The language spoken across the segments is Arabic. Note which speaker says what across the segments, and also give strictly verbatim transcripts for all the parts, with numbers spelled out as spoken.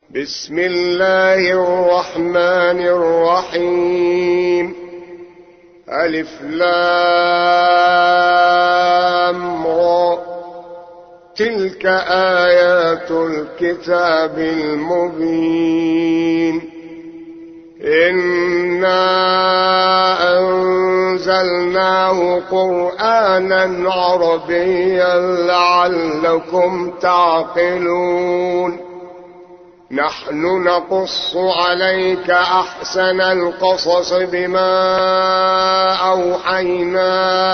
Speaker 1: بسم الله الرحمن الرحيم. ألف لام را. تلك آيات الكتاب المبين. إنا أنزلناه قرآنا عربيا لعلكم تعقلون. نحن نقص عليك أحسن القصص بما أوحينا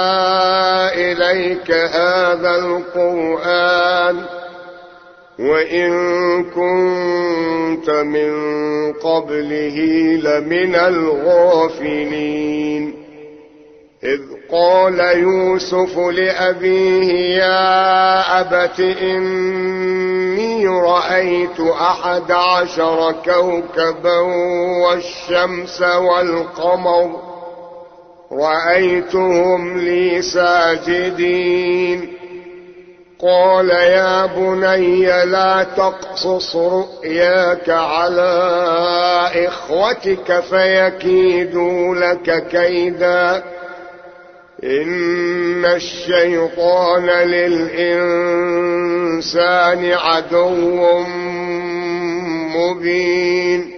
Speaker 1: إليك هذا القرآن وإن كنت من قبله لمن الغافلين. إذ قال يوسف لأبيه يا أبت إني رأيت أحد عشر كوكبا والشمس والقمر رأيتهم لي ساجدين. قال يا بني لا تقصص رؤياك على إخوتك فيكيدوا لك كيدا إن الشيطان للإنسان عدو مبين.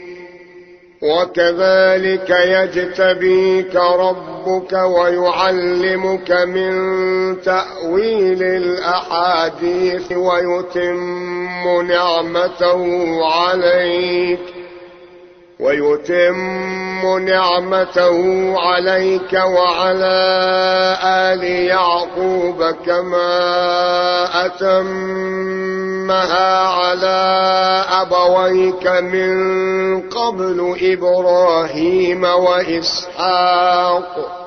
Speaker 1: وكذلك يجتبيك ربك ويعلمك من تأويل الأحاديث ويتم نعمته عليك ويتم نعمته عليك وعلى آل يعقوب كما أتمها على أبويك من قبل إبراهيم وإسحاق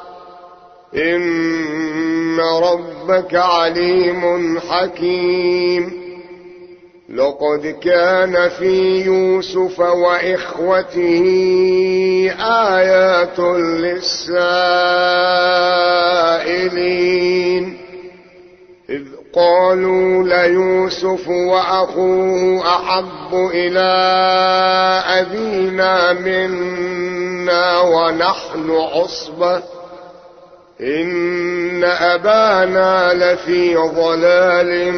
Speaker 1: إن ربك عليم حكيم. لقد كان في يوسف وإخوته آيات للسائلين إذ قالوا ليوسف وأخوه أحب إلى أبينا منا ونحن عصبة إن أبانا لفي ضلال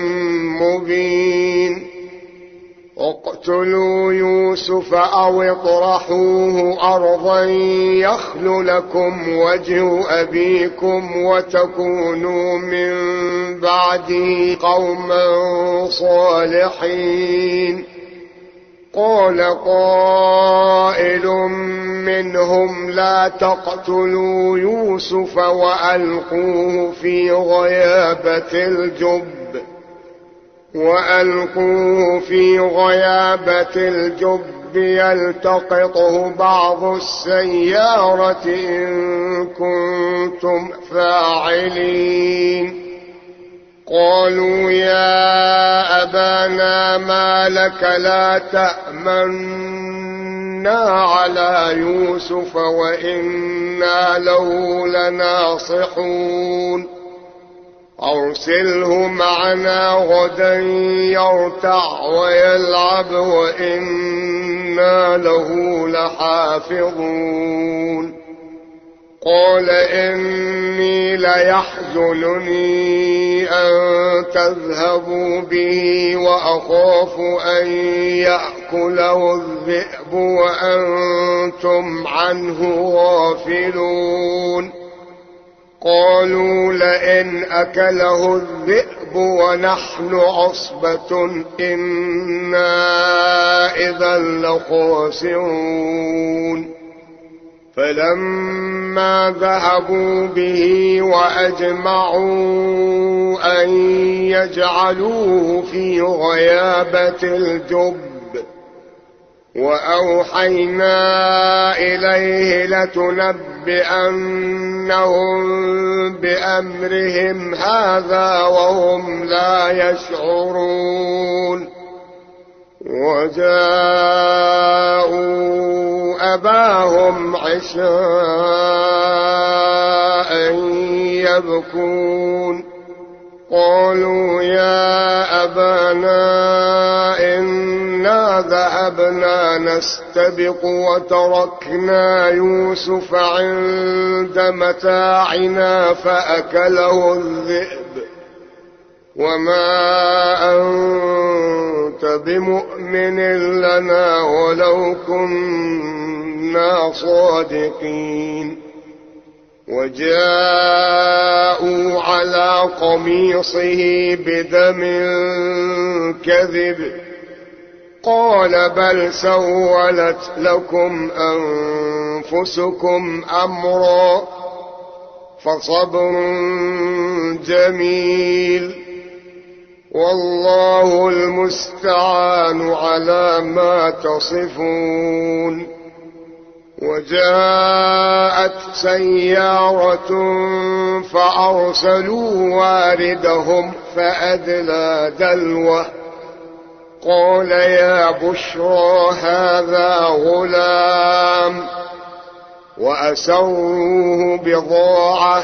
Speaker 1: مبين. اقتلوا يوسف أو اطرحوه أرضا يخل لكم وجه أبيكم وتكونوا من بعده قوما صالحين. قال قائل منهم لا تقتلوا يوسف وألقوه في غيابة الجب وألقوه في غيابة الجب يلتقطه بعض السيارة إن كنتم فاعلين. قالوا يا أبانا ما لك لا تأمنا على يوسف وإنا له لناصحون. أرسله معنا غدا يرتع ويلعب وإنا له لحافظون. قال إني ليحزنني أن تذهبوا به وأخاف أن يأكله الذئب وأنتم عنه غافلون. قالوا لئن أكله الذئب ونحن عصبة إنا إذا لخاسرون. فلما ذهبوا به وأجمعوا أن يجعلوه في غيابة الجب وأوحينا إليه لتنبئنهم بأمرهم هذا وهم لا يشعرون. وجاءوا أباهم عشاء يبكون. قالوا يا أبانا إنا ذهبنا نستبق وتركنا يوسف عند متاعنا فأكله الذئب وما أنت بمؤمن لنا ولو كنا صادقين. وجاءوا على قميصه بدم كذب قال بل سولت لكم أنفسكم أمرا فصبر جميل والله المستعان على ما تصفون. وجاءت سيارة فأرسلوا واردهم فأدلى دلوه قال يا بشرى هذا غلام وأسروه بضاعة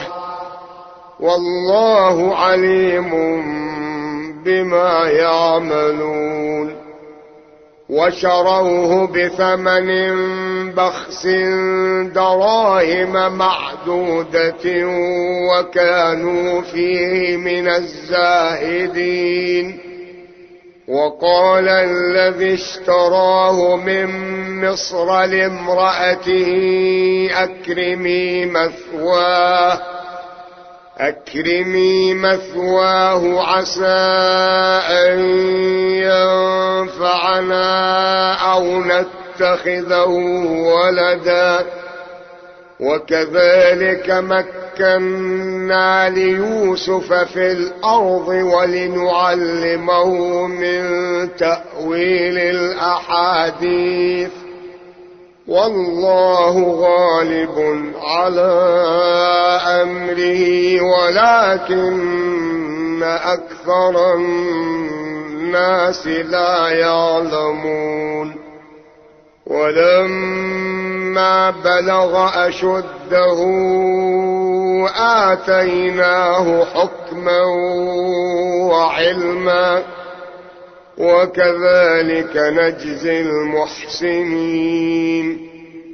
Speaker 1: والله عليم بما يعملون. وشروه بثمن بخس دراهم معدودة وكانوا فيه من الزاهدين. وقال الذي اشتراه من مصر لامرأته أكرمي مثواه أكرمي مثواه عسى أن ينفعنا أو نتخذه ولدا وكذلك مكنا ليوسف في الأرض ولنعلمه من تأويل الأحاديث والله غالب على أمره ولكن أكثر الناس لا يعلمون. ولما بلغ أشده آتيناه حكما وعلما وكذلك نجزي المحسنين.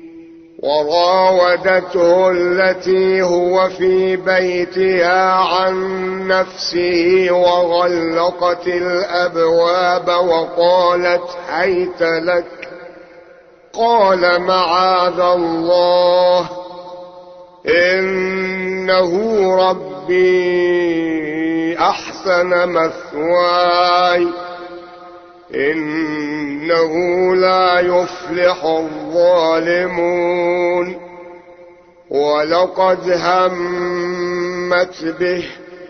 Speaker 1: وراودته التي هو في بيتها عن نفسه وغلقت الأبواب وقالت هيت لك قال معاذ الله إنه ربي أحسن مثواي إنه لا يفلح الظالمون. ولقد همت به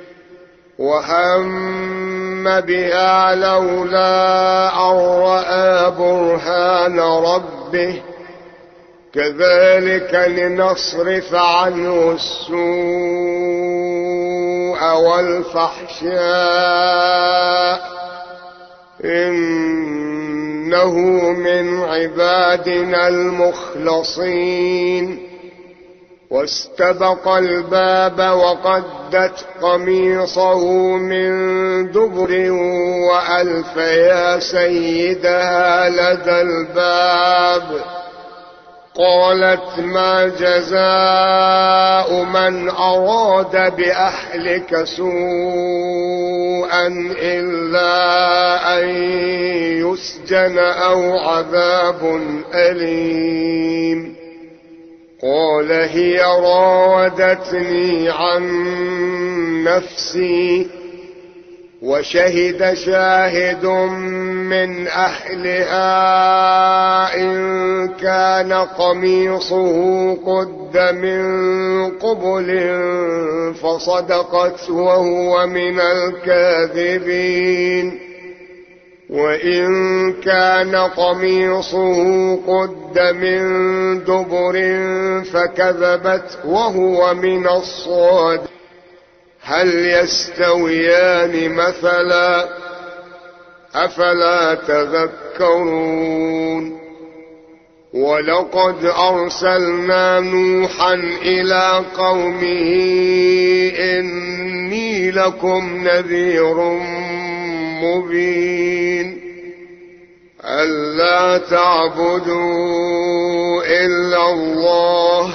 Speaker 1: وهم بها لولا أن رأى برهان ربه كذلك لنصرف عنه السوء والفحشاء إنه من عبادنا المخلصين. واستبق الباب وقدت قميصه من دبر وألف يا سيدها لدى الباب قالت ما جزاء من أراد بأهلك سوءا إلا أن يسجن أو عذاب أليم. قال هي راودتني عن نفسي وشهد شاهد من أهلها إن كان قميصه قد من قبل فصدقت وهو من الكاذبين وإن كان قميصه قد من دبر فكذبت وهو من الصادقين. هل يستويان مثلا أفلا تذكرون. ولقد أرسلنا نوحا إلى قومه إني لكم نذير مبين ألا تعبدوا إلا الله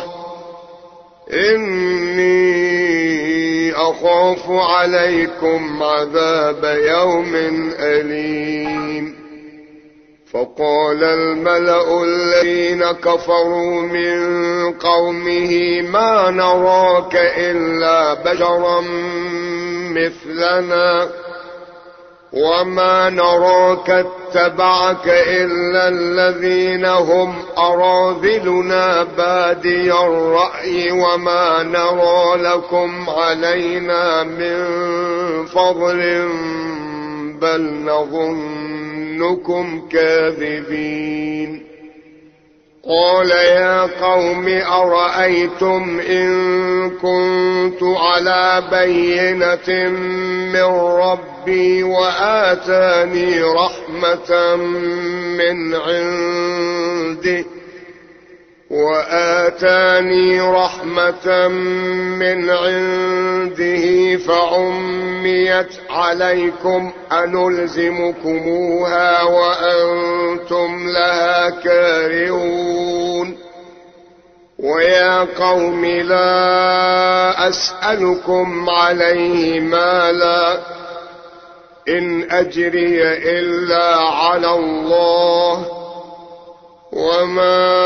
Speaker 1: إني أخاف عليكم عذاب يوم أليم. فقال الملأ الذين كفروا من قومه ما نراك إلا بشرا مثلنا وما نراك اتبعك إلا الذين هم أراذلنا بادي الرأي وما نرى لكم علينا من فضل بل نظنكم كاذبين. قال يا قوم أرأيتم إن كنت على بينة من ربي وآتاني رحمة من عنده وآتاني رحمة من عنده فعميت عليكم أنلزمكموها وأنتم لها كارهون. ويا قوم لا أسألكم عليه مالا إن أجري إلا على الله وما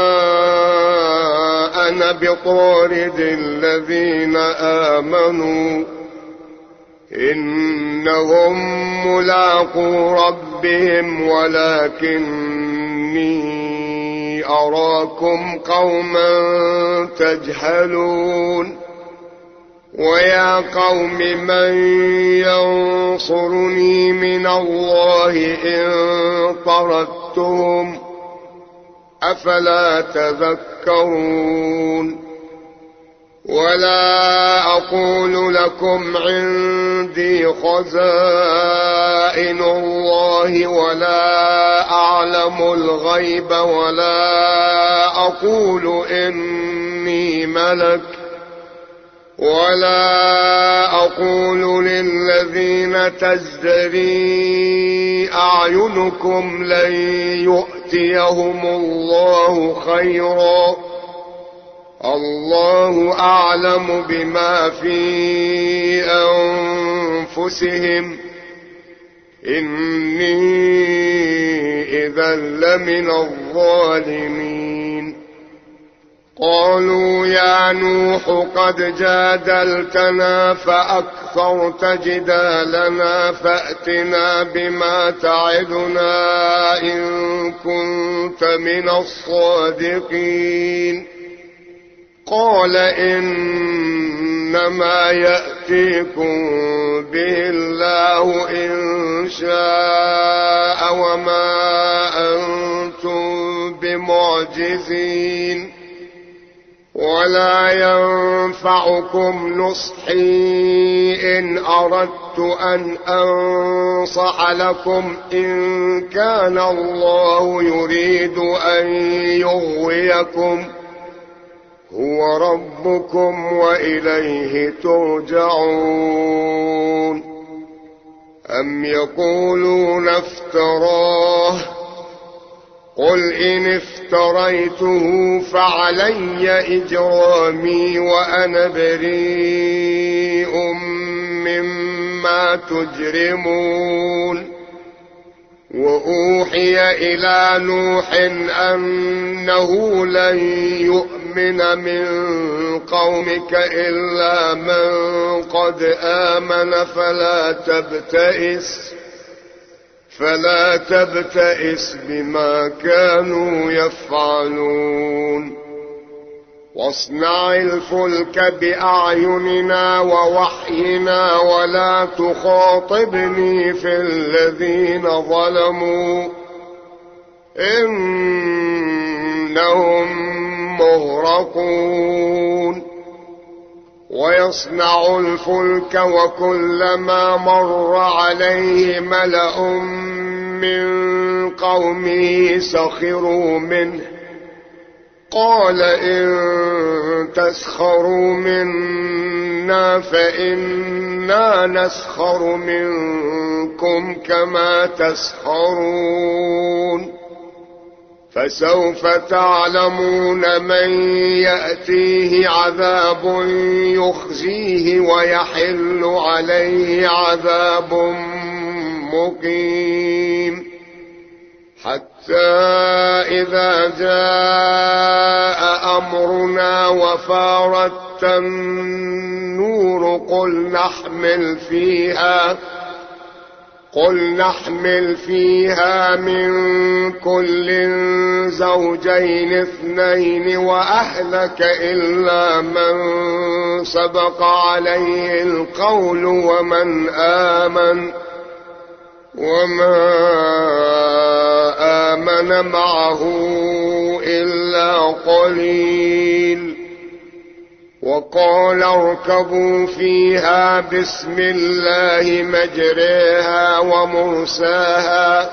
Speaker 1: أنا بطارد الذين آمنوا إنهم ملاقو ربهم ولكني أراكم قوما تجهلون. ويا قوم من ينصرني من الله إن طردتهم أفلا تذكرون. ولا أقول لكم عندي خزائن الله ولا أعلم الغيب ولا أقول إني ملك ولا أقول للذين تزدري أعينكم لن يؤتيهم الله خيرا الله أعلم بما في أنفسهم إني إذا لمن الظالمين. قالوا يا نوح قد جادلتنا فأكثرت جدالنا فأتنا بما تعدنا إن كنت من الصادقين. قال إنما يأتيكم به الله إن شاء وما أنتم بمعجزين ولا ينفعكم نصحي إن أردت أن أنصح لكم إن كان الله يريد أن يغويكم هو ربكم وإليه ترجعون. أم يقولون افتراه قل إن افتريته فعلي إجرامي وأنا بريء مما تجرمون. وأوحي إلى نوح أنه لن يؤمن من قومك إلا من قد آمن فلا تبتئس فلا تبتئس بما كانوا يفعلون. واصنع الفلك بأعيننا ووحينا ولا تخاطبني في الذين ظلموا إنهم مغرقون. ويصنع الفلك وكلما مر عليه ملأ من قومه سخروا منه قال إن تسخروا منا فإنا نسخر منكم كما تسخرون. فسوف تعلمون من يأتيه عذاب يخزيه ويحل عليه عذاب مقيم. حتى إذا جاء أمرنا وفارت النور قل نحمل فيها قل نحمل فيها من كل زوجين اثنين وأهلك إلا من سبق عليه القول ومن آمن وما آمن معه إلا قليل. وقال اركبوا فيها بسم الله مجريها ومرساها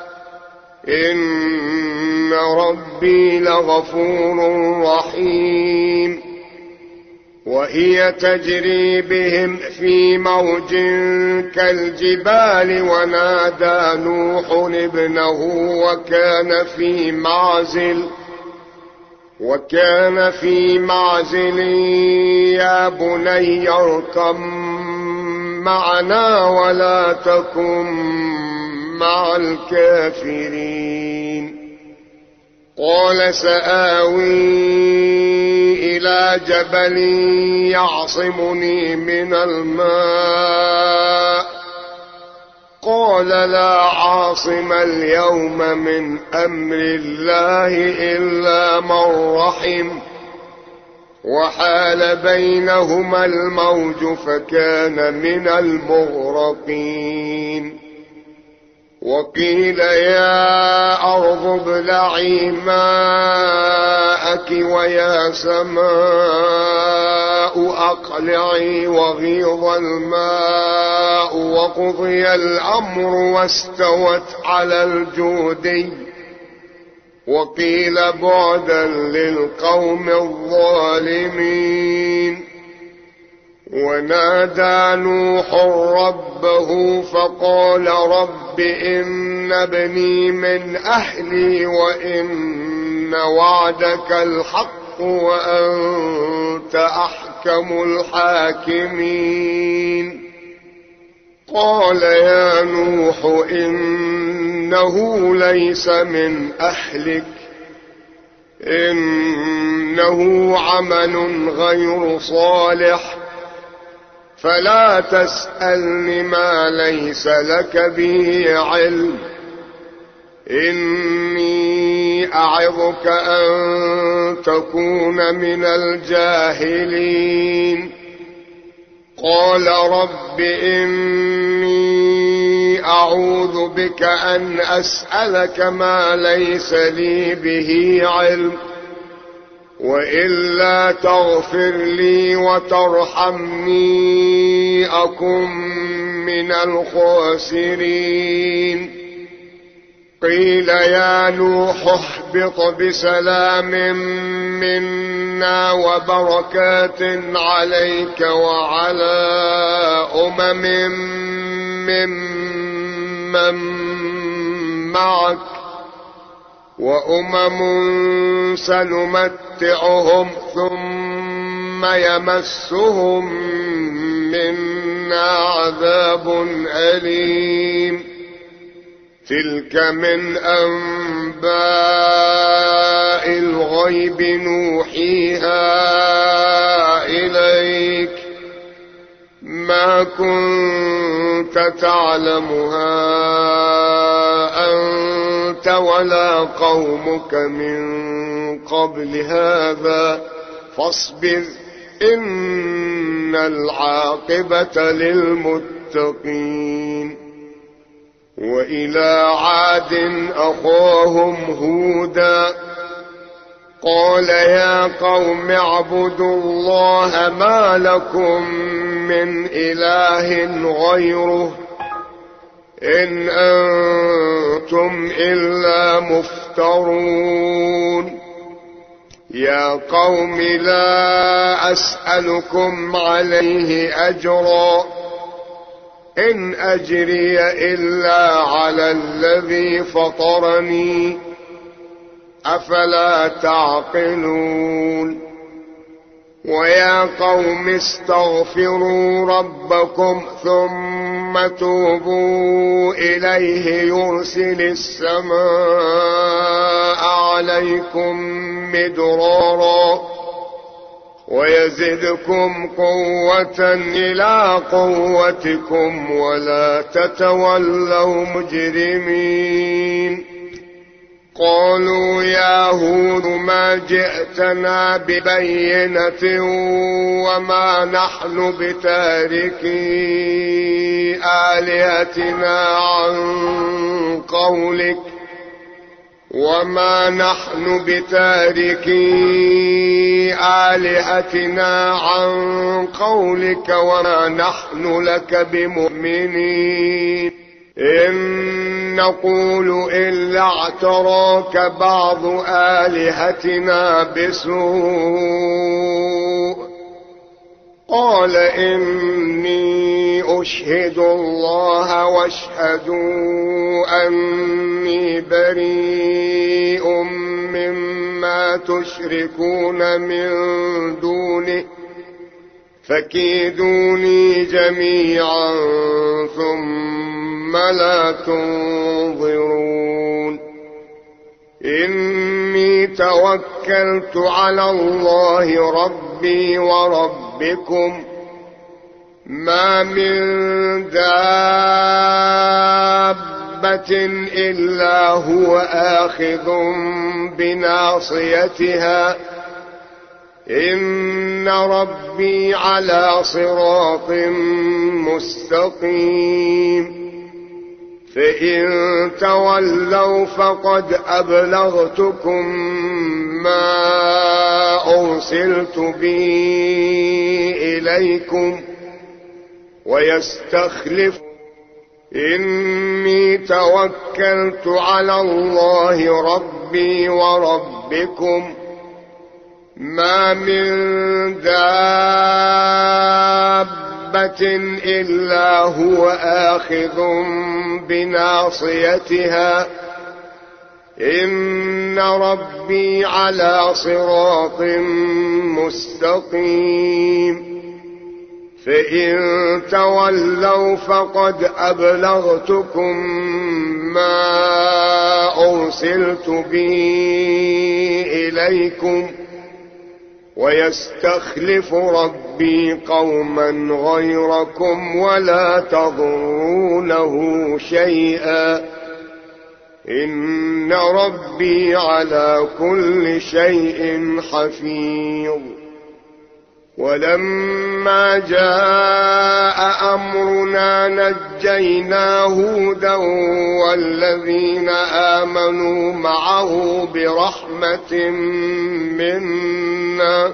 Speaker 1: إن ربي لغفور رحيم. وهي تجري بهم في موج كالجبال ونادى نوح ابنه وكان في معزل وكان في معزل يا بني اركب معنا ولا تكن مع الكافرين. قال سآوي إلى جبل يعصمني من الماء قال لا عاصم اليوم من أمر الله إلا من رحم وحال بينهما الموج فكان من المغرقين. وقيل يا أرض ابلعي ماءك ويا سماء أقلعي وغيض الماء وقضي الأمر واستوت على الجودي. وقيل بعدا للقوم الظالمين. ونادى نوح ربه فقال رب إن ابني من أهلي وإن وعدك الحق وأنت أحكم الحاكمين. قال يا نوح إنه ليس من أهلك إنه عمل غير صالح فلا تسألني ما ليس لك به علم إني أعظك أن تكون من الجاهلين. قال رب إني أعوذ بك أن أسألك ما ليس لي به علم وإلا تغفر لي وترحمني أكن من الخاسرين. قيل يا نوح اهبط بسلام منا وبركات عليك وعلى أمم ممن معك وأمم سنمتعهم ثم يمسهم منا عذاب أليم. تلك من أنباء الغيب نوحيها إليك ما كنت تعلمها أنت ولا قومك من قبل هذا فاصبر إن العاقبة للمتقين. وإلى عاد أخاهم هودا قال يا قوم اعبدوا الله ما لكم من إله غيره إن أنتم إلا مفترون. يا قوم لا أسألكم عليه أجرا إن أجري إلا على الذي فطرني أفلا تعقلون ويا قوم استغفروا ربكم ثم توبوا إليه يرسل السماء عليكم مدرارا ويزدكم قوة إلى قوتكم ولا تتولوا مجرمين. قالوا يا هود ما جئتنا ببينة وما نحن بتاركي آلهتنا عن قولك وما نحن بتاركي آلهتنا عن قولك وما نحن لك بمؤمنين إن نقول إلا اعتراك بعض آلهتنا بسوء. قال إني أشهد الله واشهدوا أني بريء مما تشركون من دونه فكيدوني جميعا ثم لا تنظرون. إني توكلت على الله ربي وربكم ما من دابة إلا هو آخذ بناصيتها إن ربي على صراط مستقيم. فإن تولوا فقد أبلغتكم ما أرسلت به إليكم ويستخلف إني توكلت على الله ربي وربكم ما من دابة إلا هو آخذ بناصيتها إن ربي على صراط مستقيم. فإن تولوا فقد أبلغتكم ما أرسلت به إليكم ويستخلف ربي قوما غيركم ولا تضرونه شيئا إن ربي على كل شيء حفيظ. ولما جاء أمرنا نجينا هودا والذين آمنوا معه برحمة منا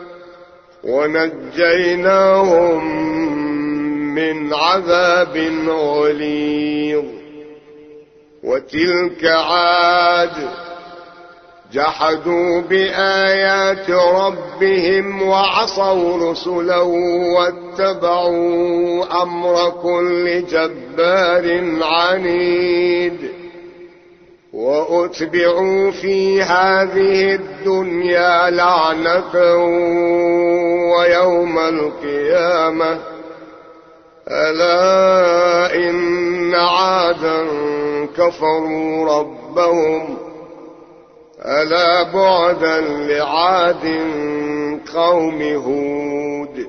Speaker 1: ونجيناهم من عذاب غليظ. وتلك عاد جحدوا بآيات ربهم وعصوا رسله واتبعوا أمر كل جبار عنيد. وأتبعوا في هذه الدنيا لعنة ويوم القيامة ألا إن عادا كفروا ربهم ألا بعدا لعاد قوم هود.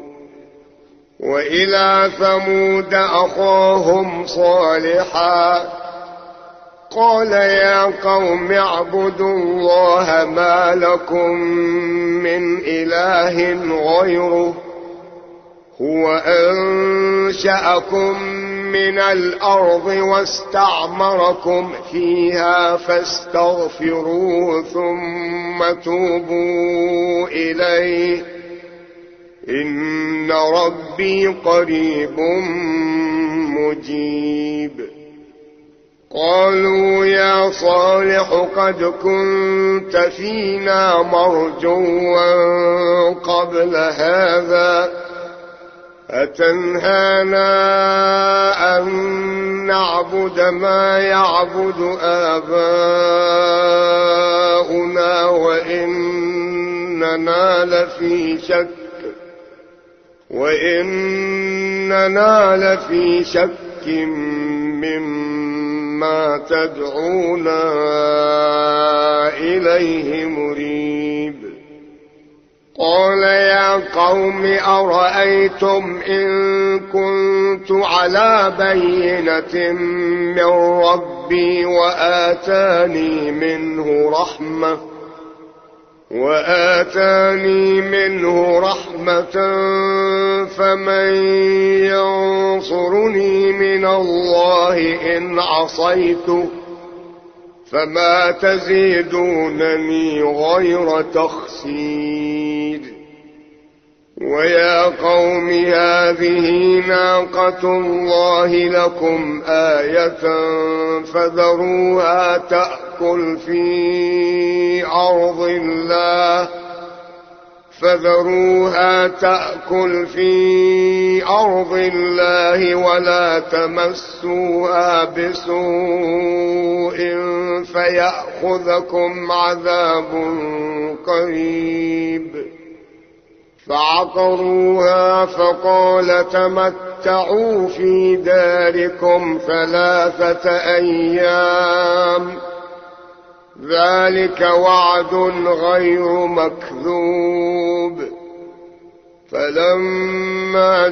Speaker 1: وإلى ثمود أخاهم صالحا قال يا قوم اعبدوا الله ما لكم من إله غيره هو أنشأكم من الأرض واستعمركم فيها فاستغفروه ثم توبوا إليه إن ربي قريب مجيب. قالوا يا صالح قد كنت فينا مرجوا قبل هذا أتنهانا أن نعبد ما يعبد آباؤنا وإننا لفي شك وإننا لفي شك مما تدعونا إليه مريب. قال يا قوم أرأيتم إن كنت على بينة من ربي وآتاني منه رحمة وآتاني منه رحمة فمن ينصرني من الله إن عصيته فما تزيدونني غير تخسير. ويا قوم هذه ناقة الله لكم آية فذروها تأكل في أرض الله فذروها تأكل في أرض الله ولا تمسوها بسوء فيأخذكم عذاب قريب. فعقروها فقال تمتعوا في داركم ثلاثة أيام ذلك وعد غير مكذوب. فلما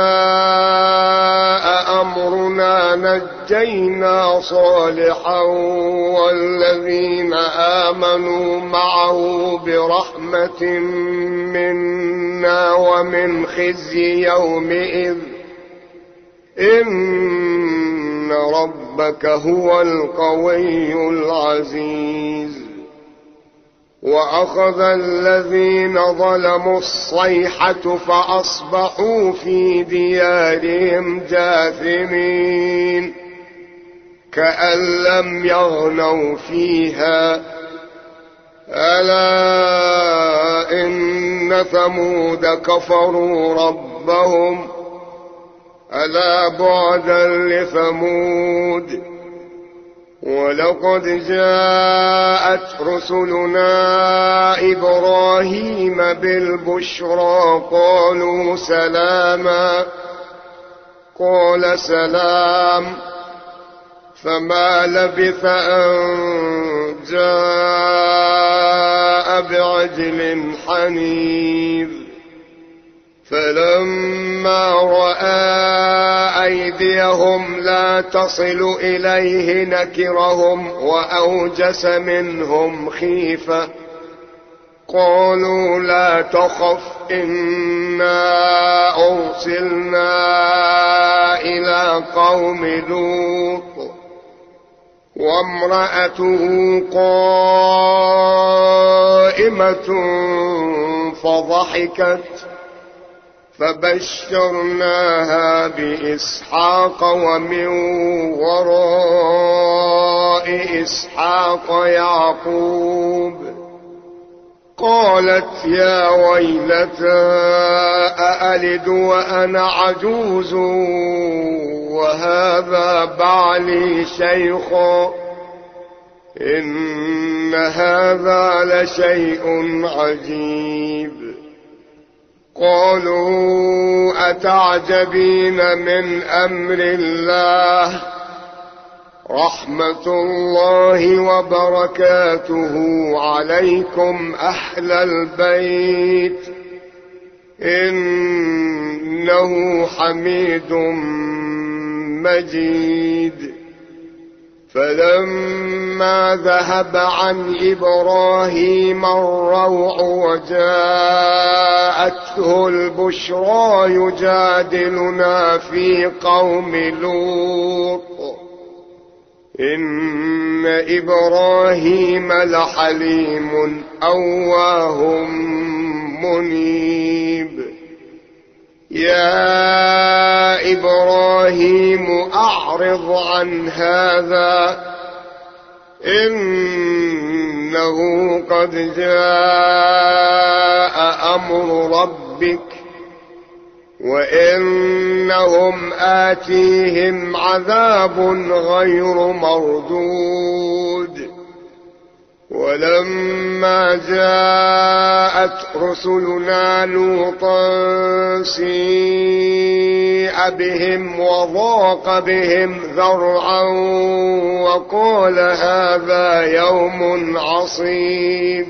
Speaker 1: جاء أمرنا نجينا صالحا والذين آمنوا معه برحمة منا ومن خزي يومئذ إن ربك هو القوي العزيز. وأخذ الذين ظلموا الصيحة فأصبحوا في ديارهم جاثمين كأن لم يغنوا فيها ألا إن ثمود كفروا ربهم ألا بعدا لثمود. ولقد جاءت رسلنا إبراهيم بالبشرى قالوا سلاما قال سلام فما لبث أن جاء بعجل حنيذ. فلما رأى أيديهم لا تصل إليه نكرهم وأوجس منهم خيفة قالوا لا تخف إنا أرسلنا إلى قوم لوط وامرأته قائمة فضحكت فبشرناها بإسحاق ومن وراء إسحاق يعقوب. قالت يا ويلتى أألد وأنا عجوز وهذا بعلي شيخا إن هذا لشيء عجيب. قالوا أتعجبين من أمر الله رحمة الله وبركاته عليكم أهل البيت إنه حميد مجيد. فلما ذهب عن إبراهيم الروع وجاءته البشرى يجادلنا في قوم لوط إن إبراهيم لحليم أواه منيب. يا إبراهيم أعرض عن هذا إنه قد جاء أمر ربك وإنهم آتيهم عذاب غير مردود. ولما جاءت رسلنا لوطا سيء بهم وضاق بهم ذرعا وقال هذا يوم عصيب.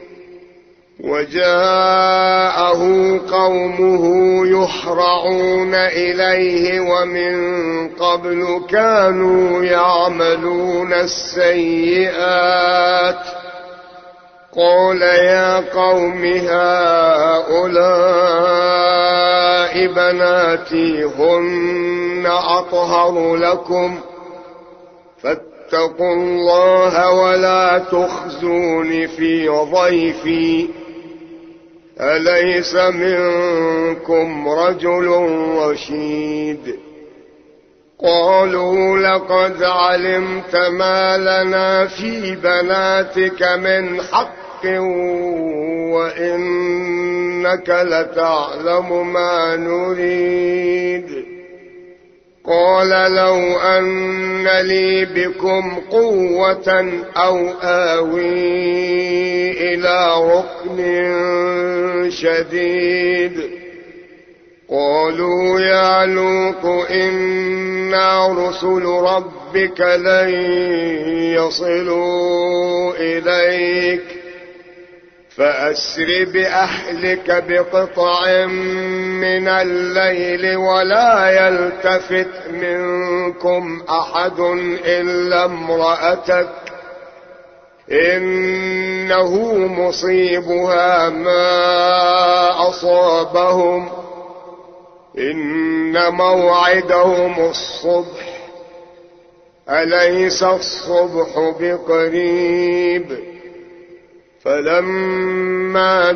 Speaker 1: وجاءه قومه يحرعون إليه ومن قبل كانوا يعملون السيئات. قال يا قوم هؤلاء بناتي هن أطهر لكم فاتقوا الله ولا تخزون في ضيفي أليس منكم رجل رشيد. قالوا لقد علمت ما لنا في بناتك من حق وإنك لتعلم ما نريد. قال لو أن لي بكم قوة أو آوي إلى ركن شديد. قالوا يا لوط إنا رسل ربك لن يصلوا إليك فأسر بأهلك بقطع من الليل ولا يلتفت منكم أحد إلا امرأتك إنه مصيبها ما أصابهم إن موعدهم الصبح أليس الصبح بقريب. فلما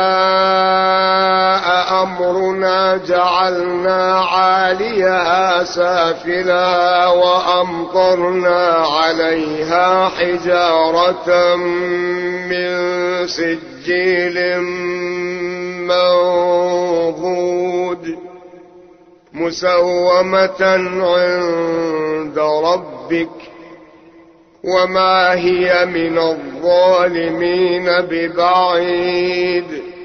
Speaker 1: جاء أمرنا جعلنا عاليها سافلها وأمطرنا عليها حجارة من سجيل منضود مسومة عند ربك وما هي من الظالمين ببعيد.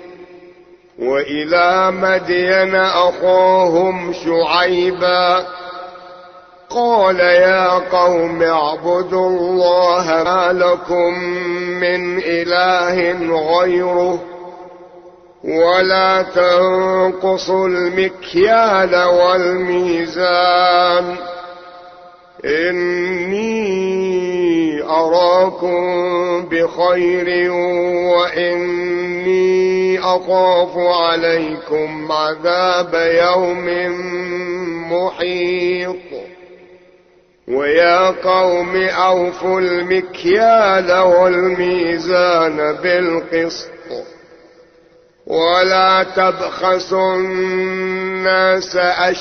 Speaker 1: وإلى مدين أخاهم شعيبا قال يا قوم اعبدوا الله ما لكم من إله غيره ولا تنقصوا المكيال والميزان إني أراكم بخير وإني أخاف عليكم عذاب يوم محيط. ويا قوم أوفوا المكيال والميزان بالقسط ولا تبخسوا الناس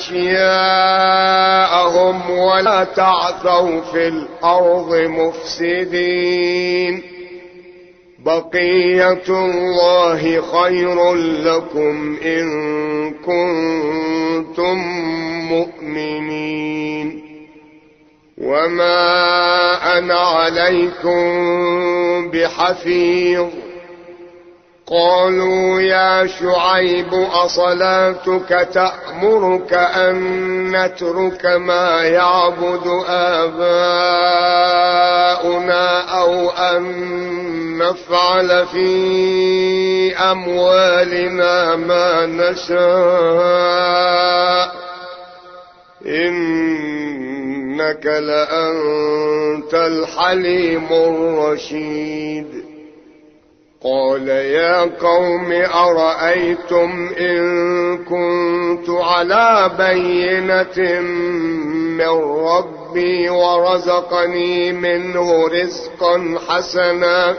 Speaker 1: أشياءهم ولا تعثوا في الأرض مفسدين. بقية الله خير لكم إن كنتم مؤمنين وما أنا عليكم بحفيظ. قالوا يا شعيب أصلاتك تأمرك أن نترك ما يعبد آباؤنا أو أن نفعل في أموالنا ما نشاء إنك لأنت الحليم الرشيد. قال يا قوم أرأيتم إن كنت على بينة من ربي ورزقني منه رزقا حسنا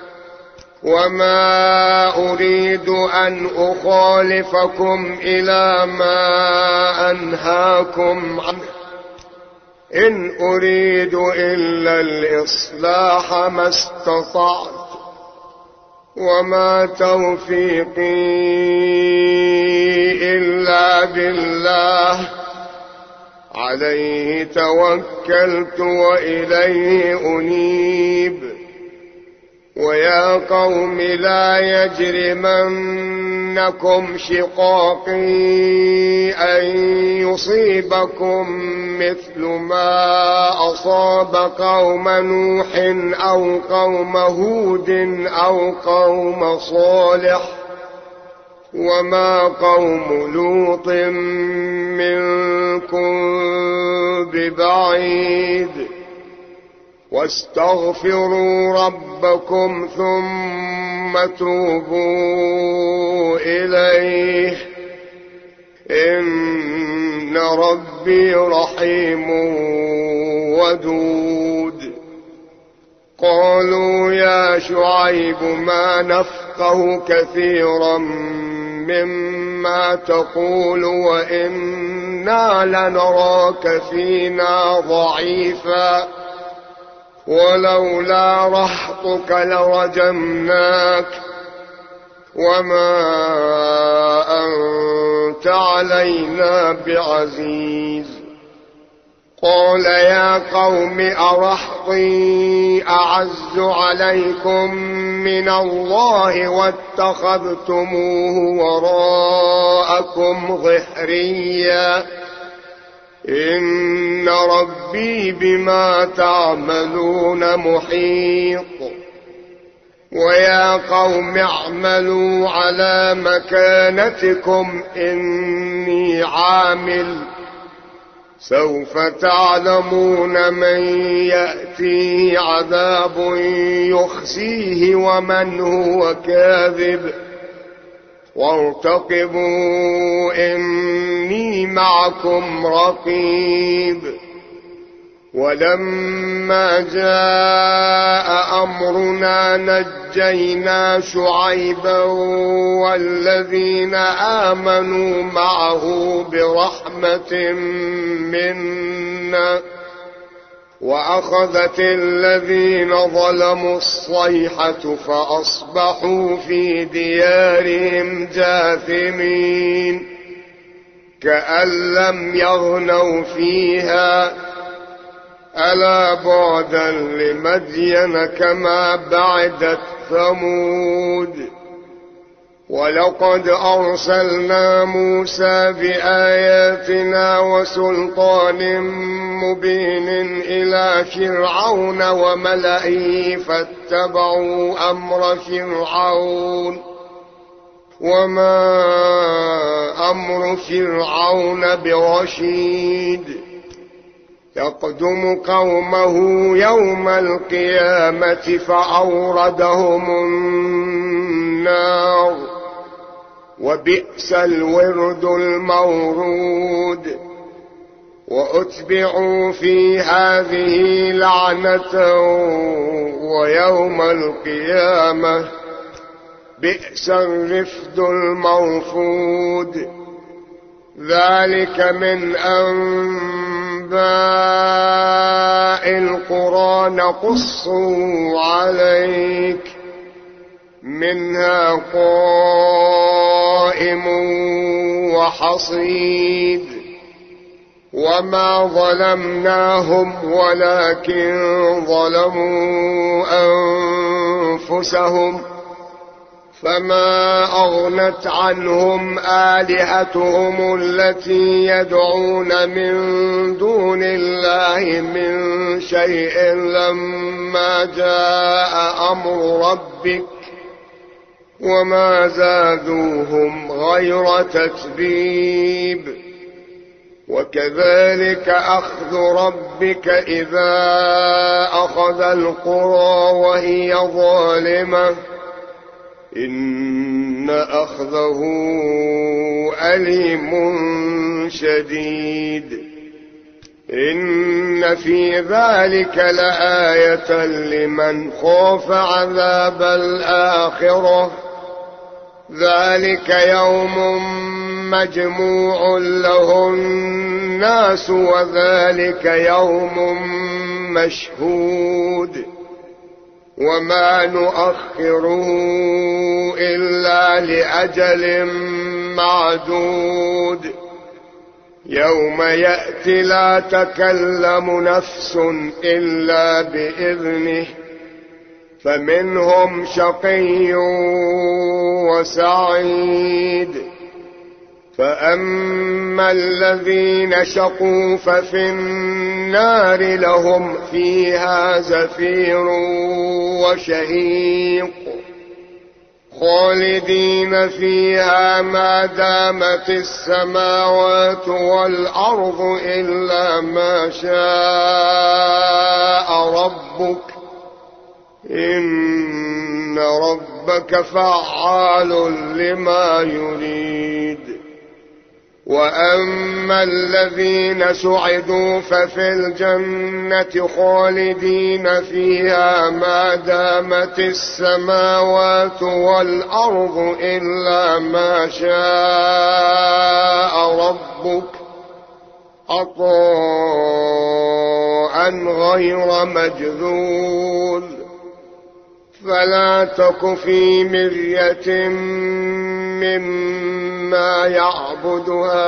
Speaker 1: وما أريد أن أخالفكم إلى ما أنهاكم عنه إن أريد إلا الإصلاح ما استطعت وما توفيقي إلا عليه توكلت وإليه أنيب. ويا قوم لا يجرمنكم شقاقي أن يصيبكم مثل ما أصاب قوم نوح أو قوم هود أو قوم صالح، وما قوم لوط منكم ببعيد. واستغفروا ربكم ثم توبوا إليه إن ربي رحيم ودود. قالوا يا شعيب ما نفقه كثيرا مما تقول وإنا لنراك فينا ضعيفا ولولا رهطك لرجمناك وما أنت علينا بعزيز. قال يا قوم أرهطي أعز عليكم من الله واتخذتموه وراءكم ظهريا إن ربي بما تعملون محيط. ويا قوم اعملوا على مكانتكم إني عامل سوف تعلمون من يأتيه عذاب يخزيه ومن هو كاذب وارتقبوا إني معكم رقيب. ولما جاء أمرنا نجينا شعيبا والذين آمنوا معه برحمة منا وأخذت الذين ظلموا الصيحة فأصبحوا في ديارهم جاثمين كأن لم يغنوا فيها ألا بعدا لمدين كما بعدت ثمود. ولقد أرسلنا موسى بآياتنا وسلطان مبين إلى فرعون وملئه فاتبعوا أمر فرعون وما أمر فرعون برشيد يقدم قومه يوم القيامة فأوردهم النار وبئس الورد المورود. وأتبعوا في هذه لعنة ويوم القيامة بئس الرفد المرفود. ذلك من أنباء القرى نقصه عليك منها قائم وحصيد. وما ظلمناهم ولكن ظلموا أنفسهم فما أغنت عنهم آلهتهم التي يدعون من دون الله من شيء لما جاء أمر ربك وما زادوهم غير تتبيب. وكذلك أخذ ربك إذا أخذ القرى وهي ظالمة إن أخذه أليم شديد. إن في ذلك لآية لمن خاف عذاب الآخرة ذلك يوم مجموع له الناس وذلك يوم مشهود وما نؤخره إلا لأجل معدود. يوم يأتي لا تكلم نفس إلا بإذنه فمنهم شقي وسعيد. فأما الذين شقوا ففي النار لهم فيها زفير وشهيق خالدين فيها ما دامت السماوات والأرض إلا ما شاء ربك إن ربك فعال لما يريد. وأما الذين سعدوا ففي الجنة خالدين فيها ما دامت السماوات والأرض إلا ما شاء ربك عطاء غير مجذوذ. فلا تك في مرية مما يعبد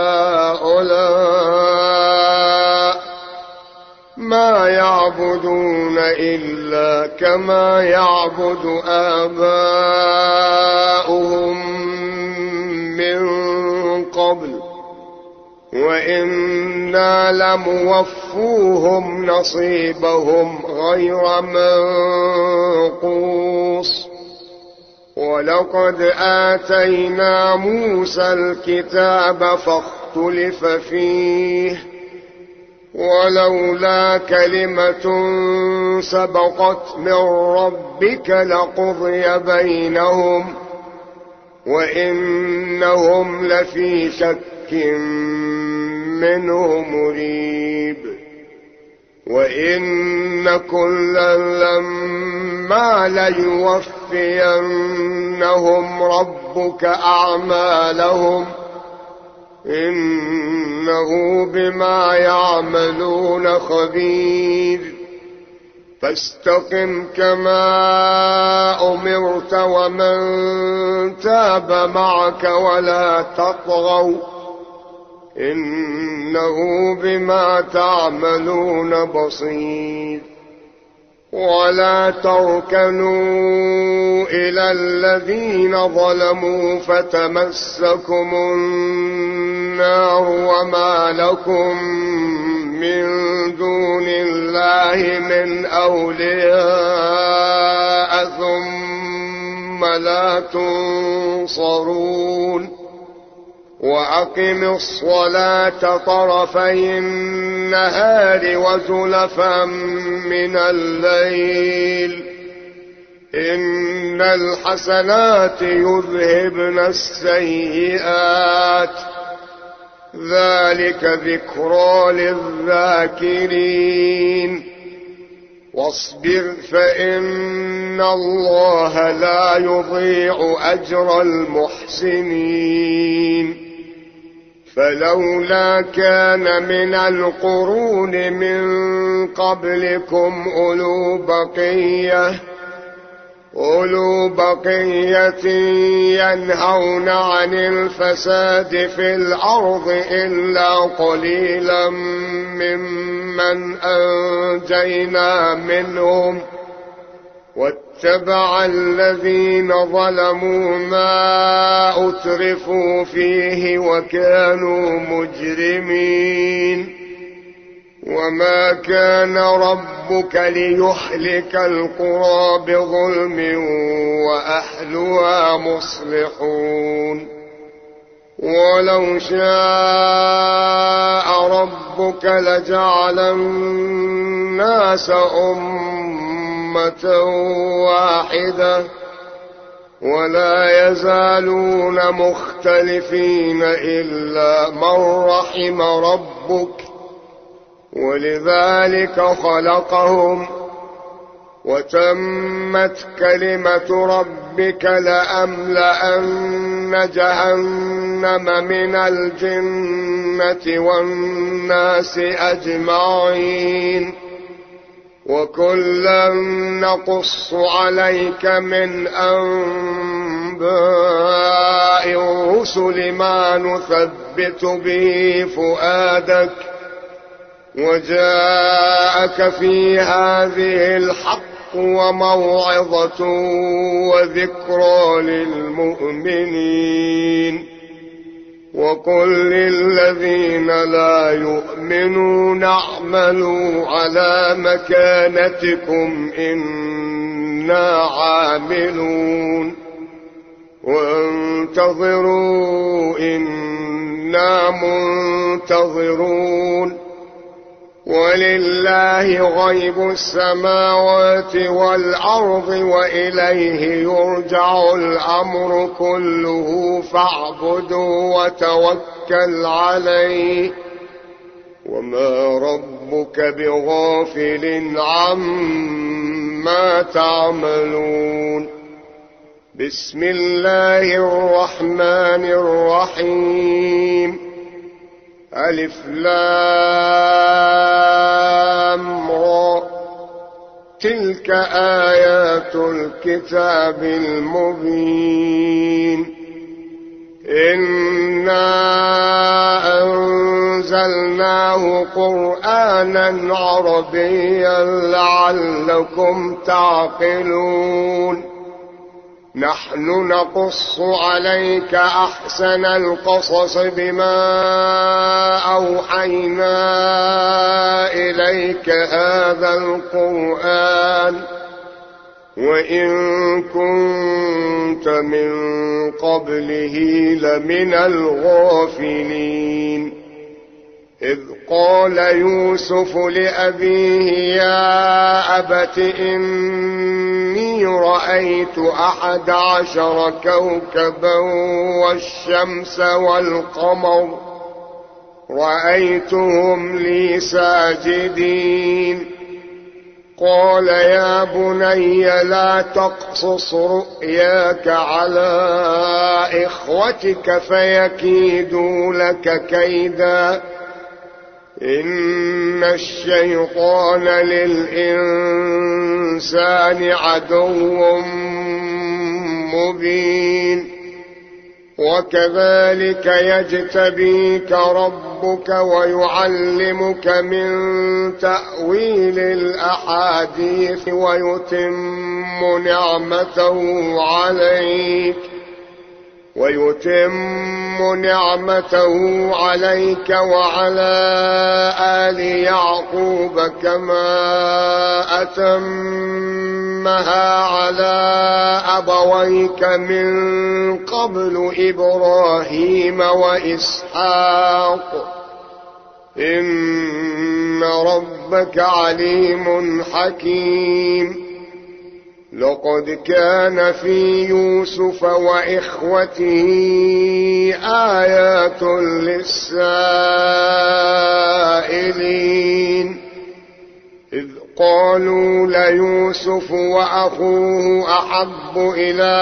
Speaker 1: هؤلاء ما يعبدون إلا كما يعبد آباؤهم من قبل وإنا لموفوهم نصيبهم غير منقوص. ولقد آتينا موسى الكتاب فاختلف فيه ولولا كلمة سبقت من ربك لقضي بينهم وإنهم لفي شك منه مريب. وإن كلا لما ليوفينهم ربك أعمالهم إنه بما يعملون خبير. فاستقم كما أمرت ومن تاب معك ولا تطغوا إنه بما تعملون بصير. ولا تركنوا إلى الذين ظلموا فتمسكم النار وما لكم من دون الله من أولياء ثم لا تنصرون. وأقم الصلاة طرفي النهار وزلفا من الليل إن الحسنات يذهبن السيئات ذلك ذكرى للذاكرين. واصبر فإن الله لا يضيع أجر المحسنين. فلولا كان من القرون من قبلكم أولو بقية أولو بقية ينهون عن الفساد في الأرض إلا قليلا ممن أنجينا منهم واتبع الذين ظلموا ما أترفوا فيه وكانوا مجرمين. وما كان ربك ليهلك القرى بظلم وأهلها مصلحون. ولو شاء ربك لجعل الناس أمة واحدة ولا يزالون مختلفين إلا من رحم ربك ولذلك خلقهم وتمت كلمة ربك لأملأن جهنم من الجنة والناس أجمعين. وكلا نقص عليك من أنباء الرسل ما نثبت به فؤادك وجاءك في هذه الحق وموعظة وذكرى للمؤمنين وقل للذين لا يؤمنون اعملوا على مكانتكم إنا عاملون وانتظروا إنا منتظرون ولله غيب السماوات والأرض وإليه يرجع الأمر كله فاعبدوا وتوكل عليه وما ربك بغافل عما تعملون بسم الله الرحمن الرحيم ألف لام را تلك آيات الكتاب المبين إنا أنزلناه قرآنا عربيا لعلكم تعقلون نحن نقص عليك أحسن القصص بما أوحينا إليك هذا القرآن وإن كنت من قبله لمن الغافلين إذ قال يوسف لأبيه يا أبت إني رأيت أحد عشر كوكبا والشمس والقمر رأيتهم لي ساجدين قال يا بني لا تقصص رؤياك على إخوتك فيكيدوا لك كيدا إن الشيطان للإنسان عدو مبين وكذلك يجتبيك ربك ويعلمك من تأويل الأحاديث ويتم نعمته عليك ويتم نعمته عليك وعلى آل يعقوب كما أتمها على أبويك من قبل إبراهيم وإسحاق إن ربك عليم حكيم لقد كان في يوسف وإخوته آيات للسائلين إذ قالوا ليوسف وأخوه أحب إلى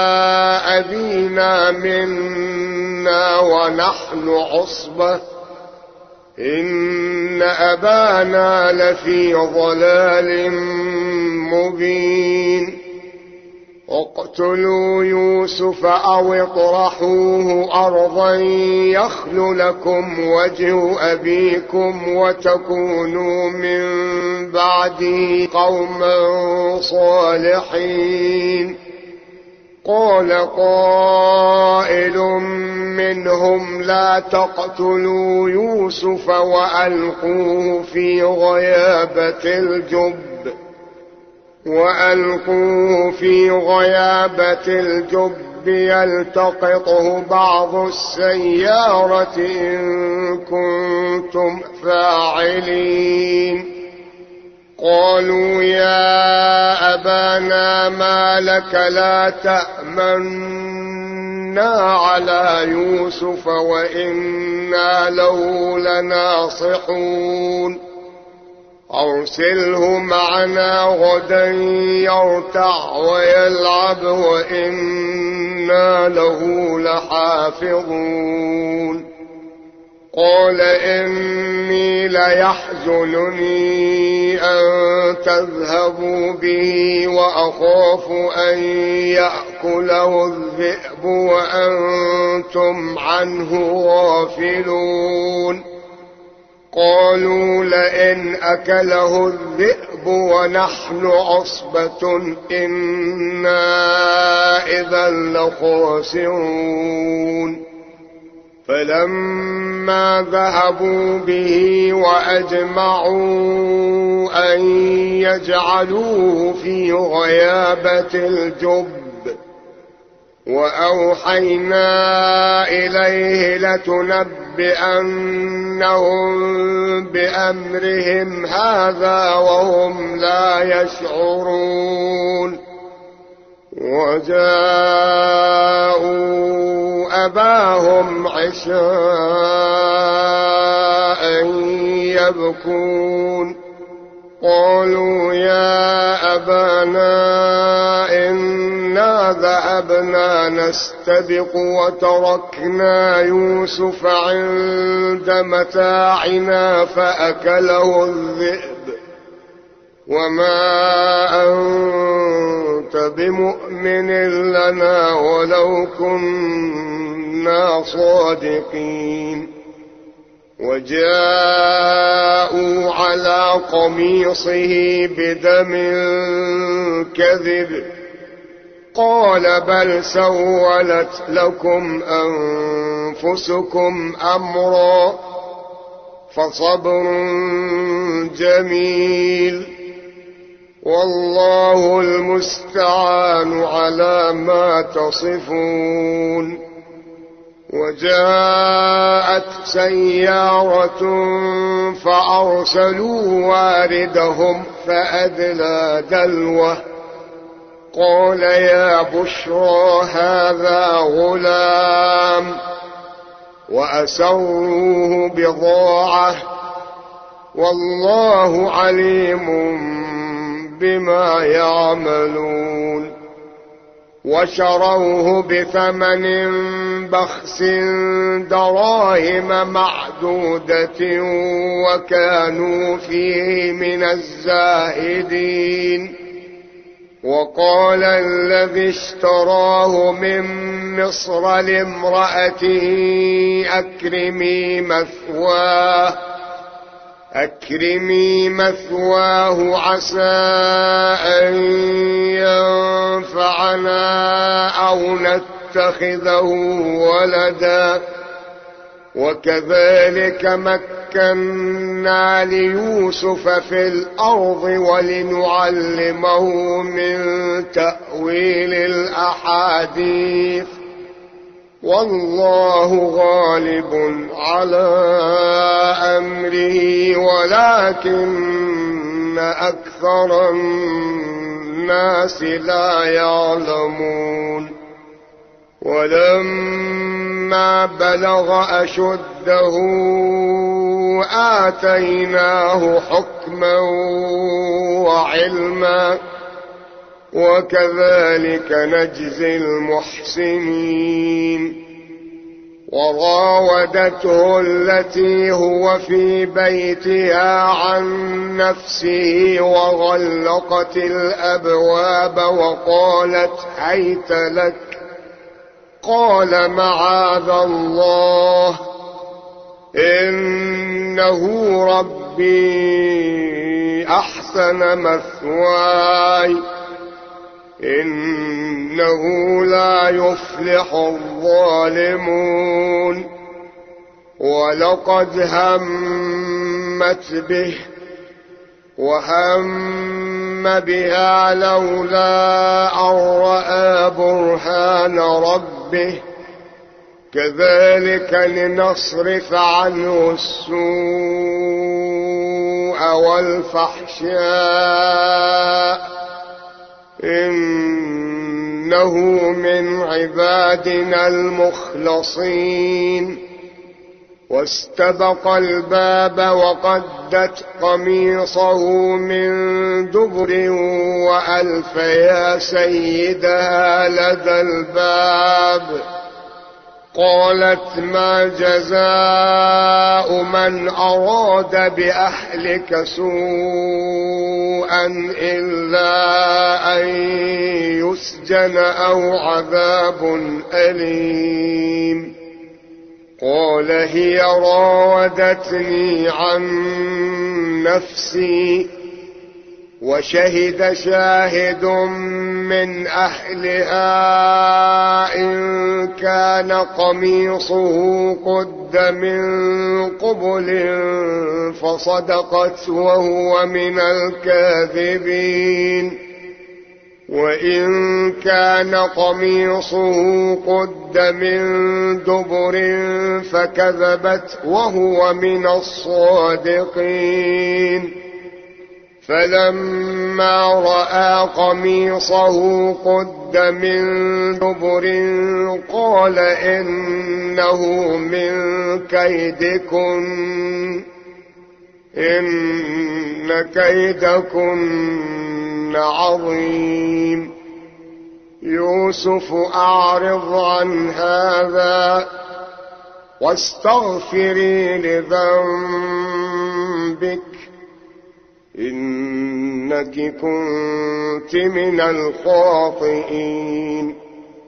Speaker 1: أبينا منا ونحن عصبة إن أبانا لفي ضلال مبين اقتلوا يوسف أو اطرحوه أرضا يخل لكم وجه أبيكم وتكونوا من بعده قوما صالحين قال قائل منهم لا تقتلوا يوسف وألقوه في غيابة الجب وألقوه في غيابة الجب يلتقطه بعض السيارة إن كنتم فاعلين قالوا يا أبانا ما لك لا تأمنا على يوسف وإنا له لناصحون أرسله معنا غدا يرتع ويلعب وإنا له لحافظون قال إني ليحزنني أن تذهبوا به وأخاف أن يأكله الذئب الذئب وأنتم عنه غافلون قالوا لئن أكله الذئب ونحن عصبة إنا إذا لخاسرون فلما ذهبوا به وأجمعوا أن يجعلوه في غيابة الجب وأوحينا إليه لتنبئنهم بأمرهم هذا وهم لا يشعرون وجاءوا أباهم عشاء يبكون قالوا يا أبانا إنا ذهبنا نستبق وتركنا يوسف عند متاعنا فأكله الذئب وما أنت بمؤمن لنا ولو كنا صادقين وجاءوا على قميصه بدم كذب قال بل سولت لكم أنفسكم أمرا فصبر جميل والله المستعان على ما تصفون وجاءت سيارة فأرسلوا واردهم فأدلى دلوه قال يا بشرى هذا غلام وأسروه بضاعة والله عليم بما يعملون وشروه بثمن بخس دراهم معدودة وكانوا فيه من الزاهدين وقال الذي اشتراه من مصر لامرأته أكرمي مثواه أكرمي مثواه عسى أن ينفعنا أو نتخذه ولدا وكذلك مكنا ليوسف في الأرض ولنعلمه من تأويل الأحاديث والله غالب على أمره ولكن أكثر الناس لا يعلمون ولما بلغ أشده آتيناه حكما وعلما وكذلك نجزي المحسنين وراودته التي هو في بيتها عن نفسه وغلقت الأبواب وقالت هيت لك قال معاذ الله إنه ربي أحسن مثواي إنه لا يفلح الظالمون ولقد همت به وهم بها لولا أن رأى برهان ربه كذلك لنصرف عنه السوء والفحشاء إنه من عبادنا المخلصين واستبق الباب وقدت قميصه من دبر وألف يا سيدها لدى الباب قالت ما جزاء من أراد بأهلك سوءا سوءا إلا أن يسجن أو عذاب أليم. قال هي راودتني عن نفسي وشهد شاهد من أهلها إن كان قميصه قد من قبل فصدقت وهو من الكاذبين، وإن كان قميصه قد من دبر فكذبت وهو من الصادقين. فلما رأى قميصه قد من دبر قال إنه من كيدكن إن كيدكن عظيم. يوسف أعرض عن هذا واستغفري لذنبك إنك كنت من الخاطئين.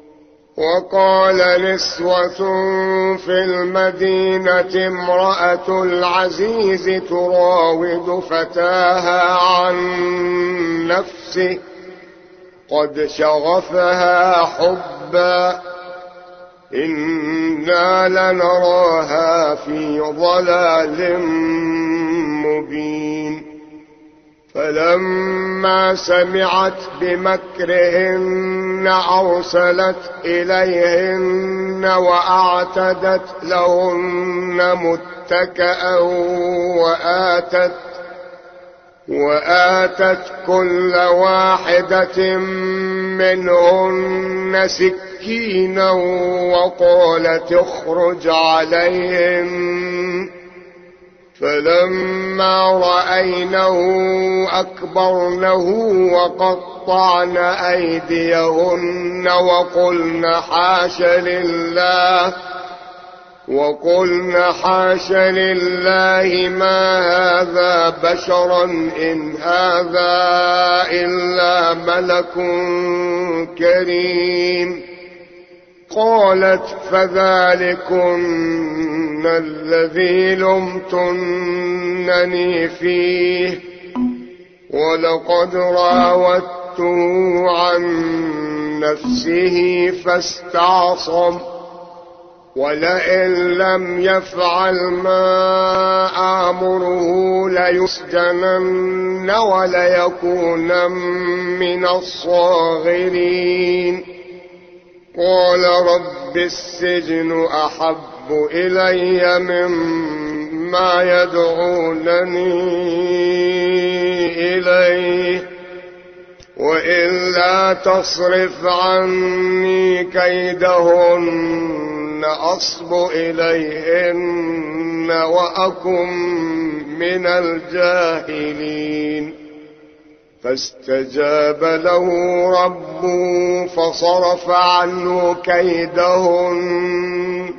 Speaker 1: وقال نسوة في المدينة امرأة العزيز تراود فتاها عن نفسه قد شغفها حبا إنا لنراها في ضلال مبين. فلما سمعت بمكرهن أرسلت إليهن وأعتدت لهن متكئا وآتت وآتت كل واحدة منهن سكينا وقالت اخرج عليهم. فلما رأينه أكبرنه وقطعن أيديهن وقلن حاش لله وقلن حاش لله ما هذا بشرا إن هذا إلا ملك كريم. قالت فذلكن الذي لمتنني فيه ولقد راودته عن نفسه فاستعصم ولئن لم يفعل ما آمره ليسجنن وليكون من الصاغرين. قال رب السجن أحب إلي مما يدعونني إليه وإلا تصرف عني كيدهن أصب إليهن وأكن من الجاهلين. فاستجاب له ربه فصرف عنه كيدهن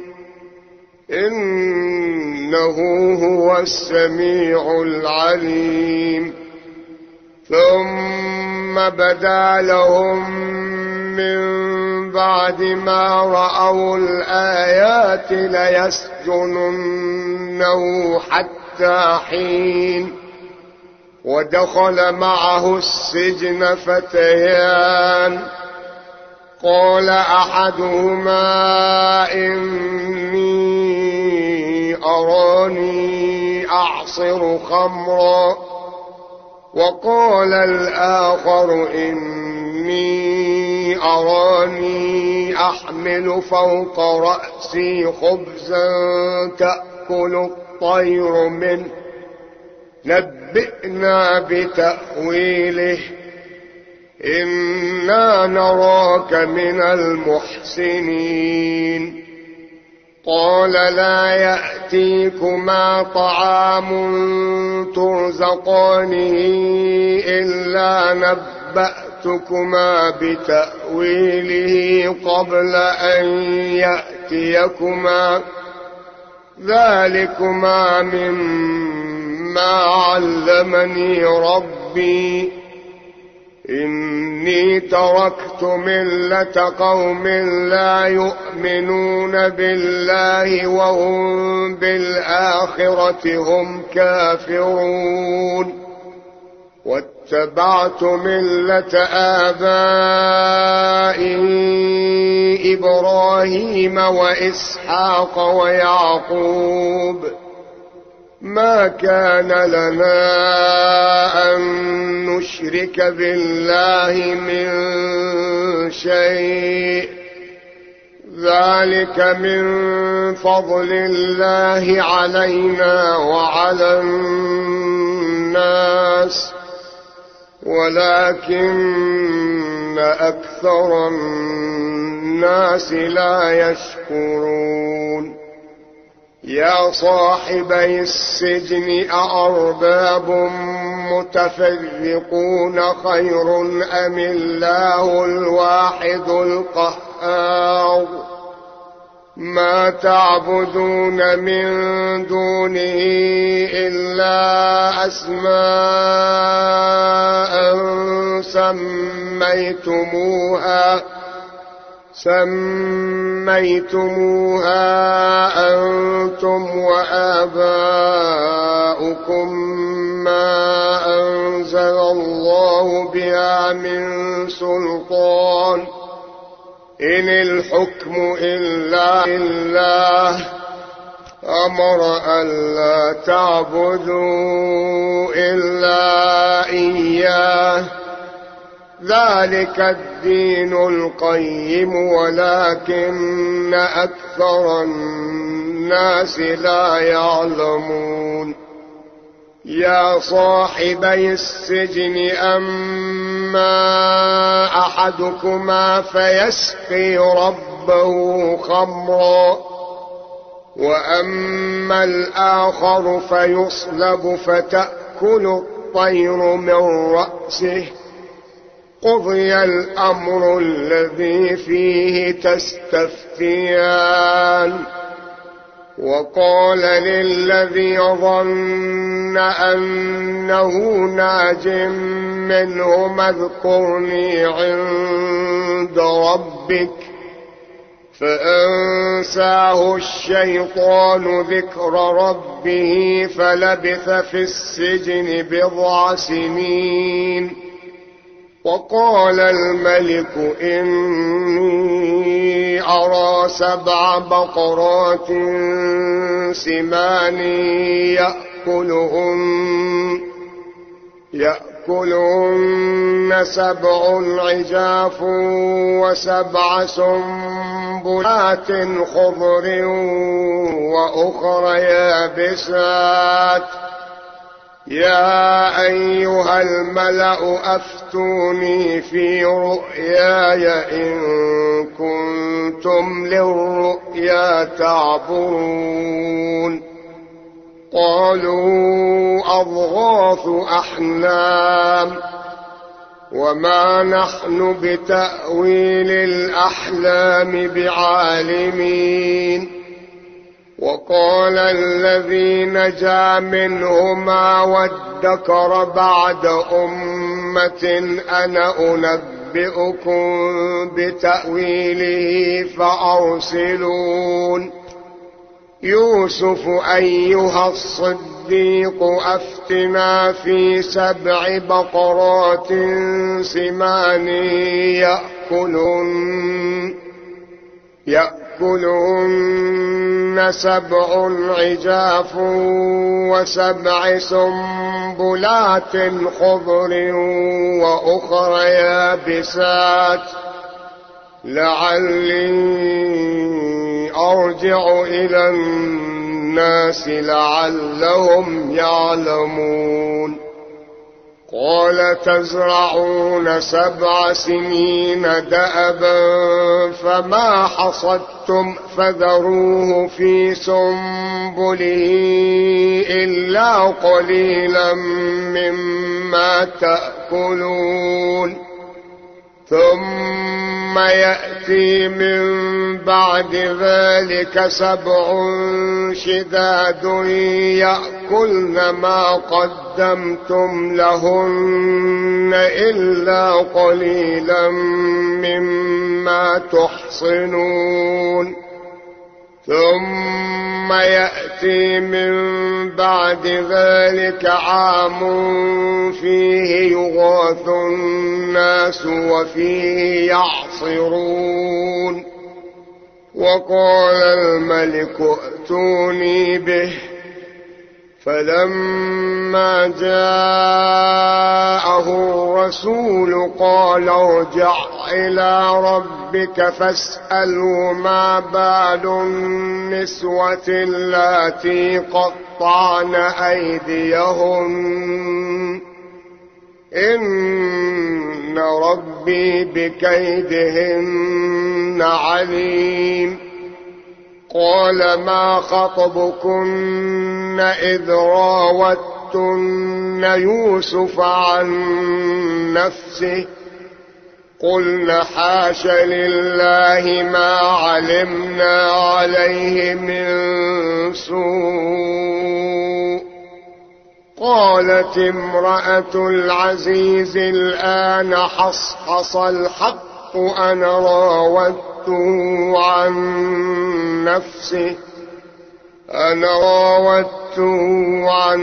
Speaker 1: إنه هو السميع العليم. ثم بدا لهم من بعد ما رأوا الآيات ليسجننه حتى حين. ودخل معه السجن فتيان قال أحدهما إني أراني أعصر خمرا وقال الآخر إني أراني أحمل فوق رأسي خبزا تأكل الطير منه نبئنا بتأويله إنا نراك من المحسنين. قال لا يأتيكما طعام ترزقانه إلا نبأتكما بتأويله قبل أن يأتيكما ذلكما مما مما علمني ربي إني تركت ملة قوم لا يؤمنون بالله وهم بالآخرة هم كافرون واتبعت ملة آبائي إبراهيم وإسحاق ويعقوب ما كان لنا أن نشرك بالله من شيء ذلك من فضل الله علينا وعلى الناس ولكن أكثر الناس لا يشكرون يا صاحبي السجن أأرباب متفرقون خير أم الله الواحد القهار ما تعبدون من دونه إلا أسماء سميتموها سميتموها أنتم وآباؤكم ما أنزل الله بها من سلطان إن الحكم إلا لله أمر ألا تعبدوا إلا إياه ذلك الدين القيم ولكن أكثر الناس لا يعلمون يا صاحبي السجن أما أحدكما فيسقي ربه خمرا وأما الآخر فيصلب فتأكل الطير من رأسه قضي الأمر الذي فيه تستفتيان وقال للذي ظن أنه ناج منهما اذكرني عند ربك فأنساه الشيطان ذكر ربه فلبث في السجن بضع سنين وقال الملك إني أرى سبع بقرات سمان يأكلهن يأكلهن سبع عجاف وسبع سنبلات خضر وأخر يابسات يا أيها الملأ أفتوني في رؤياي إن كنتم للرؤيا تعبرون قالوا أضغاث أحلام وما نحن بتأويل الأحلام بعالمين وقال الذي نجا منهما وادكر بعد أمة أنا أنبئكم بتأويله فأرسلون يوسف أيها الصديق أفتنا في سبع بقرات سمان يأكلن يأكلن سبع عجاف وسبع سنبلات خضر وأخر يابسات لعلي أرجع إلى الناس لعلهم يعلمون قال تزرعون سبع سنين دأبا فما حصدتم فذروه في سنبله إلا قليلا مما تأكلون ثم يأتي من بعد ذلك سبع شداد يأكلن ما قدمتم لهن إلا قليلا مما تحصنون ثم يأتي من بعد ذلك عام فيه يغاث الناس وفيه يعصرون وقال الملك ائتوني به فلما جاءه الرسول قال ارجع إلى ربك فاسأله ما بال النسوة اللاتي قطعن أيديهن إن ربي بكيدهن عليم قال ما خطبكن إذ راوتن يوسف عن نفسه قلنا حاش لله ما علمنا عليه من سوء قالت امرأة العزيز الآن حصحص الحق أنا راودته عن نفسه أنا راودته عن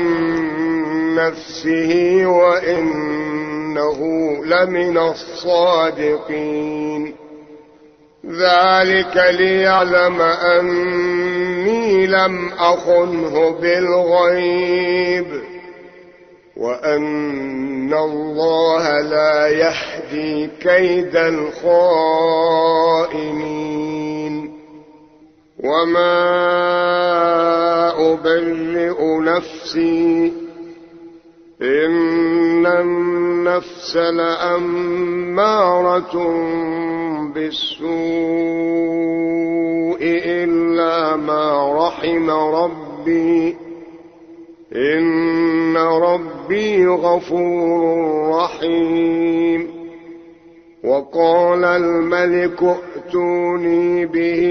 Speaker 1: نفسه وإنه لمن الصادقين ذلك ليعلم أني لم أخنه بالغيب وأن الله لا يهدي كيد الخائنين وما أبرئ نفسي إن النفس لأمارة بالسوء إلا ما رحم ربي إن ربي غفور رحيم وقال الملك ائتوني به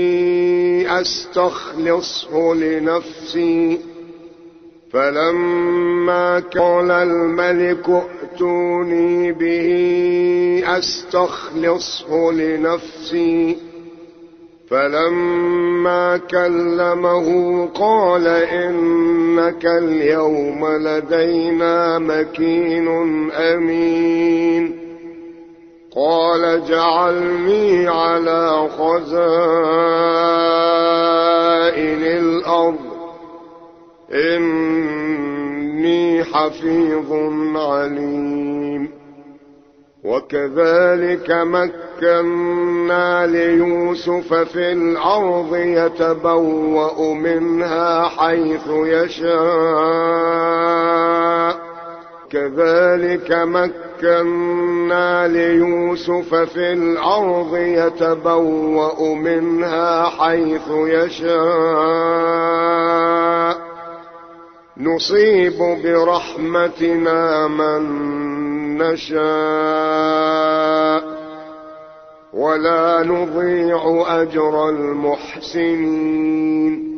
Speaker 1: أستخلصه لنفسي فلما قال الملك ائتوني به أستخلصه لنفسي فلما كلمه قال إنك اليوم لدينا مكين أمين قال اجعلني على خزائن الأرض إني حفيظ عليم وكذلك مكنا ليوسف في الأرض يتبوأ منها حيث يشاء كذلك مكنا ليوسف في الأرض يتبوأ منها حيث يشاء نصيب برحمتنا من نشاء ولا نضيع أجر المحسنين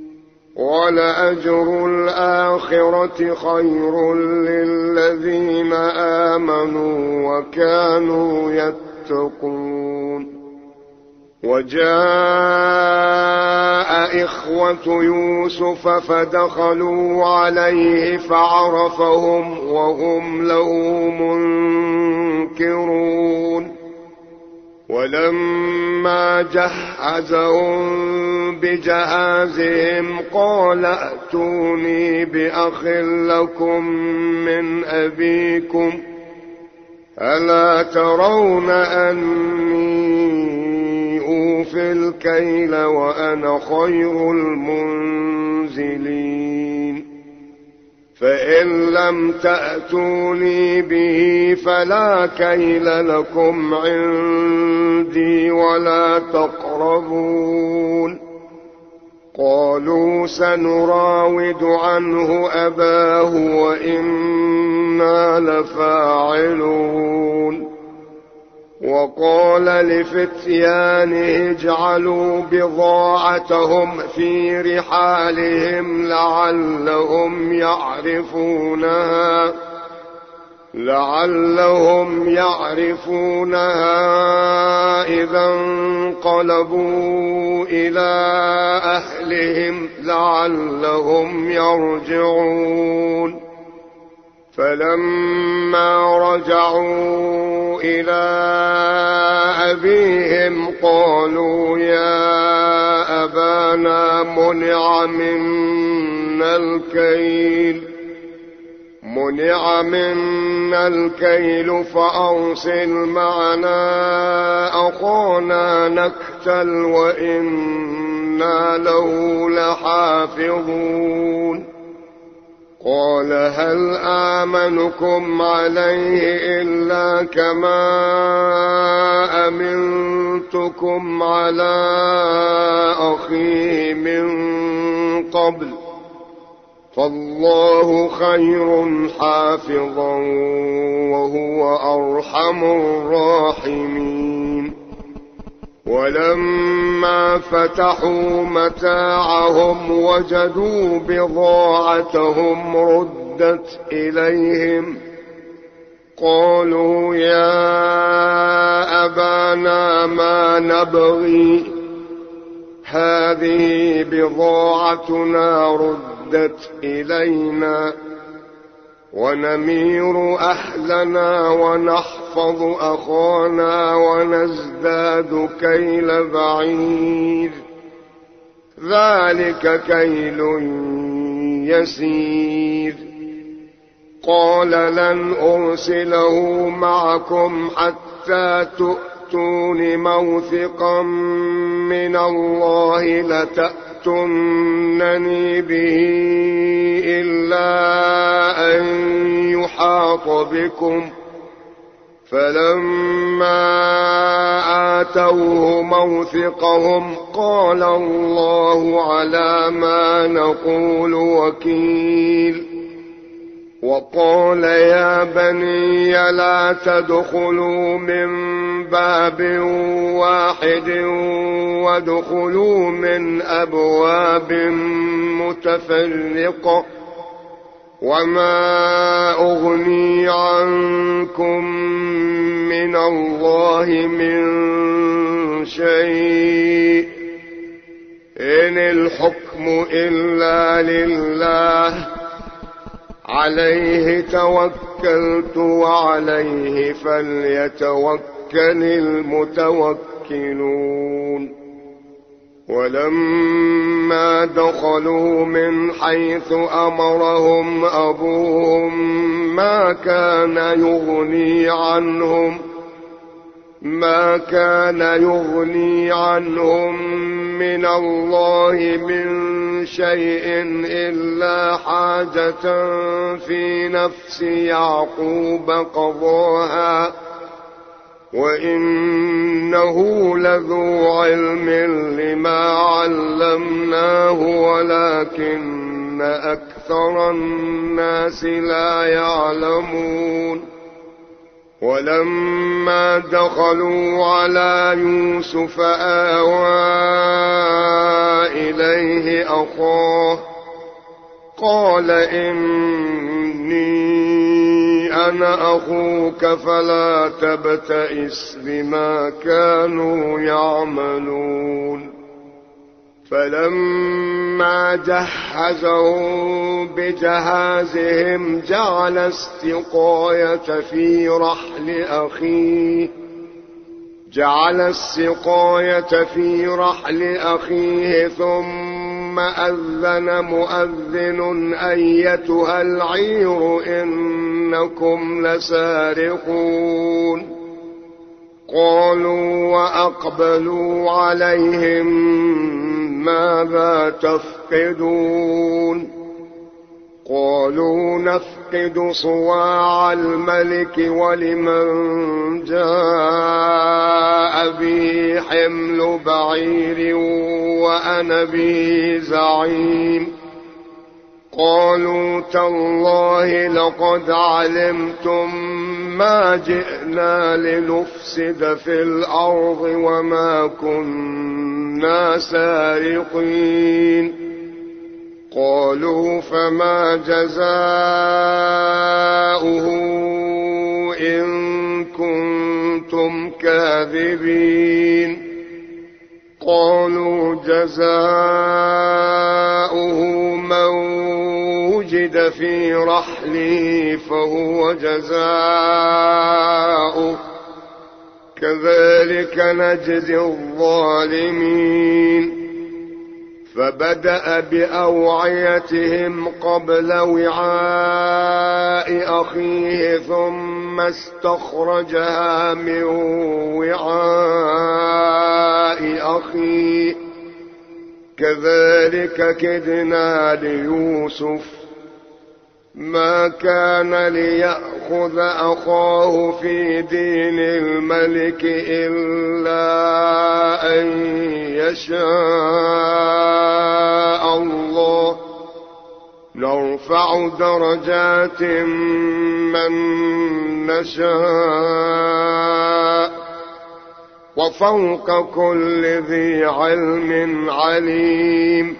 Speaker 1: ولأجر الآخرة خير للذين آمنوا وكانوا يتقون وجاء إخوة يوسف فدخلوا عليه فعرفهم وهم له منكرون ولما جهزهم بجهازهم قال ائتوني بأخ لكم من أبيكم ألا ترون أني أوفي الكيل وأنا خير المنزلين فإن لم تأتوني به فلا كيل لكم عندي ولا تقربون قالوا سنراود عنه أباه وإنا لفاعلون وقال لفتيانه اجعلوا بضاعتهم في رحالهم لعلهم يعرفونها لعلهم يعرفونها إذا انقلبوا إلى أهلهم لعلهم يرجعون. فلما رجعوا إلى أبيهم قالوا يا أبانا منع منا الكيل منع منا الكيل فأرسل معنا أخانا نكتل وإنا له لحافظون. قال هل آمنكم عليه إلا كما أمنتكم على أخيه من قبل فالله خير حافظا وهو أرحم الراحمين. ولما فتحوا متاعهم وجدوا بضاعتهم ردت إليهم قالوا يا أبانا ما نبغي هذه بضاعتنا ردت إلينا ونمير أهلنا ونحفظ أخانا ونزداد كيل بعير ذلك كيل يسير. قال لن أرسله معكم حتى تؤتون موثقا من الله لتأتونني به إلا أن يحاط بكم. فلما آتوه موثقهم قال الله على ما نقول وكيل. وقال يا بني لا تدخلوا من باب واحد وادخلوا من أبواب متفرقة وما أغني عنكم من الله من شيء إن الحكم إلا لله عليه توكلت وعليه فليتوكل المتوكلون. ولما دخلوا من حيث أمرهم أبوهم ما كان يغني عنهم ما كان يغني عنهم من الله من شيء إلا حاجة في نفس يعقوب قضاها وإنه لذو علم لما علمناه ولكن أكثر الناس لا يعلمون. ولما دخلوا على يوسف آوى إليه أخاه قال إني أنا أخوك فلا تبتئس بما كانوا يعملون. فلما جهزهم بجهازهم جعل السقاية في رحل أخيه جعل السقاية في رحل أخيه ثم أذن مؤذن أيتها العير إنكم لسارقون. قالوا وأقبلوا عليهم ماذا تفقدون؟ قالوا نفقد صواع الملك ولمن جاء به حمل بعير وأنا به زعيم. قالوا تالله لقد علمتم ما جئنا لنفسد في الأرض وما كنا سارقين. قالوا فما جزاؤه إن كنتم كاذبين. قالوا جزاؤه من وجد في رحله فهو جزاؤه كذلك نجزي الظالمين. فبدأ بأوعيتهم قبل وعاء أخيه ثم استخرجها من وعاء أخيه كذلك كدنا ليوسف ما كان ليأخذ أخاه في دين الملك إلا أن يشاء الله نرفع درجات من نشاء وفوق كل ذي علم عليم.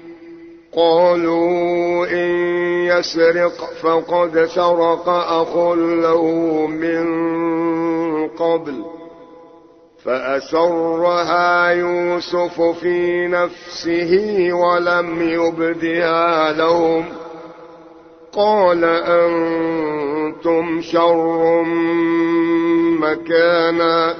Speaker 1: قالوا إن يسرق فقد سرق أخ له من قبل فأسرها يوسف في نفسه ولم يبدها لهم. قال أنتم شر مكانا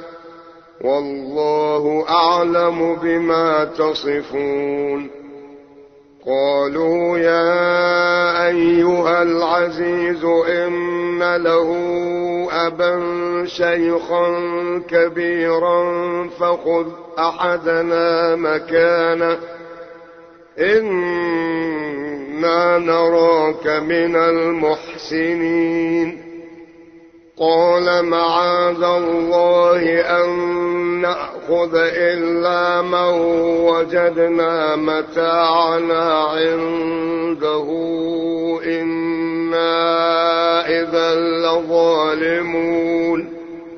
Speaker 1: والله أعلم بما تصفون. قالوا يا أيها العزيز إن له أبا شيخا كبيرا فخذ أحدنا مكانه إنا نراك من المحسنين. قال معاذ الله أن نأخذ إلا من وجدنا متاعنا عنده إنا إذا لظالمون.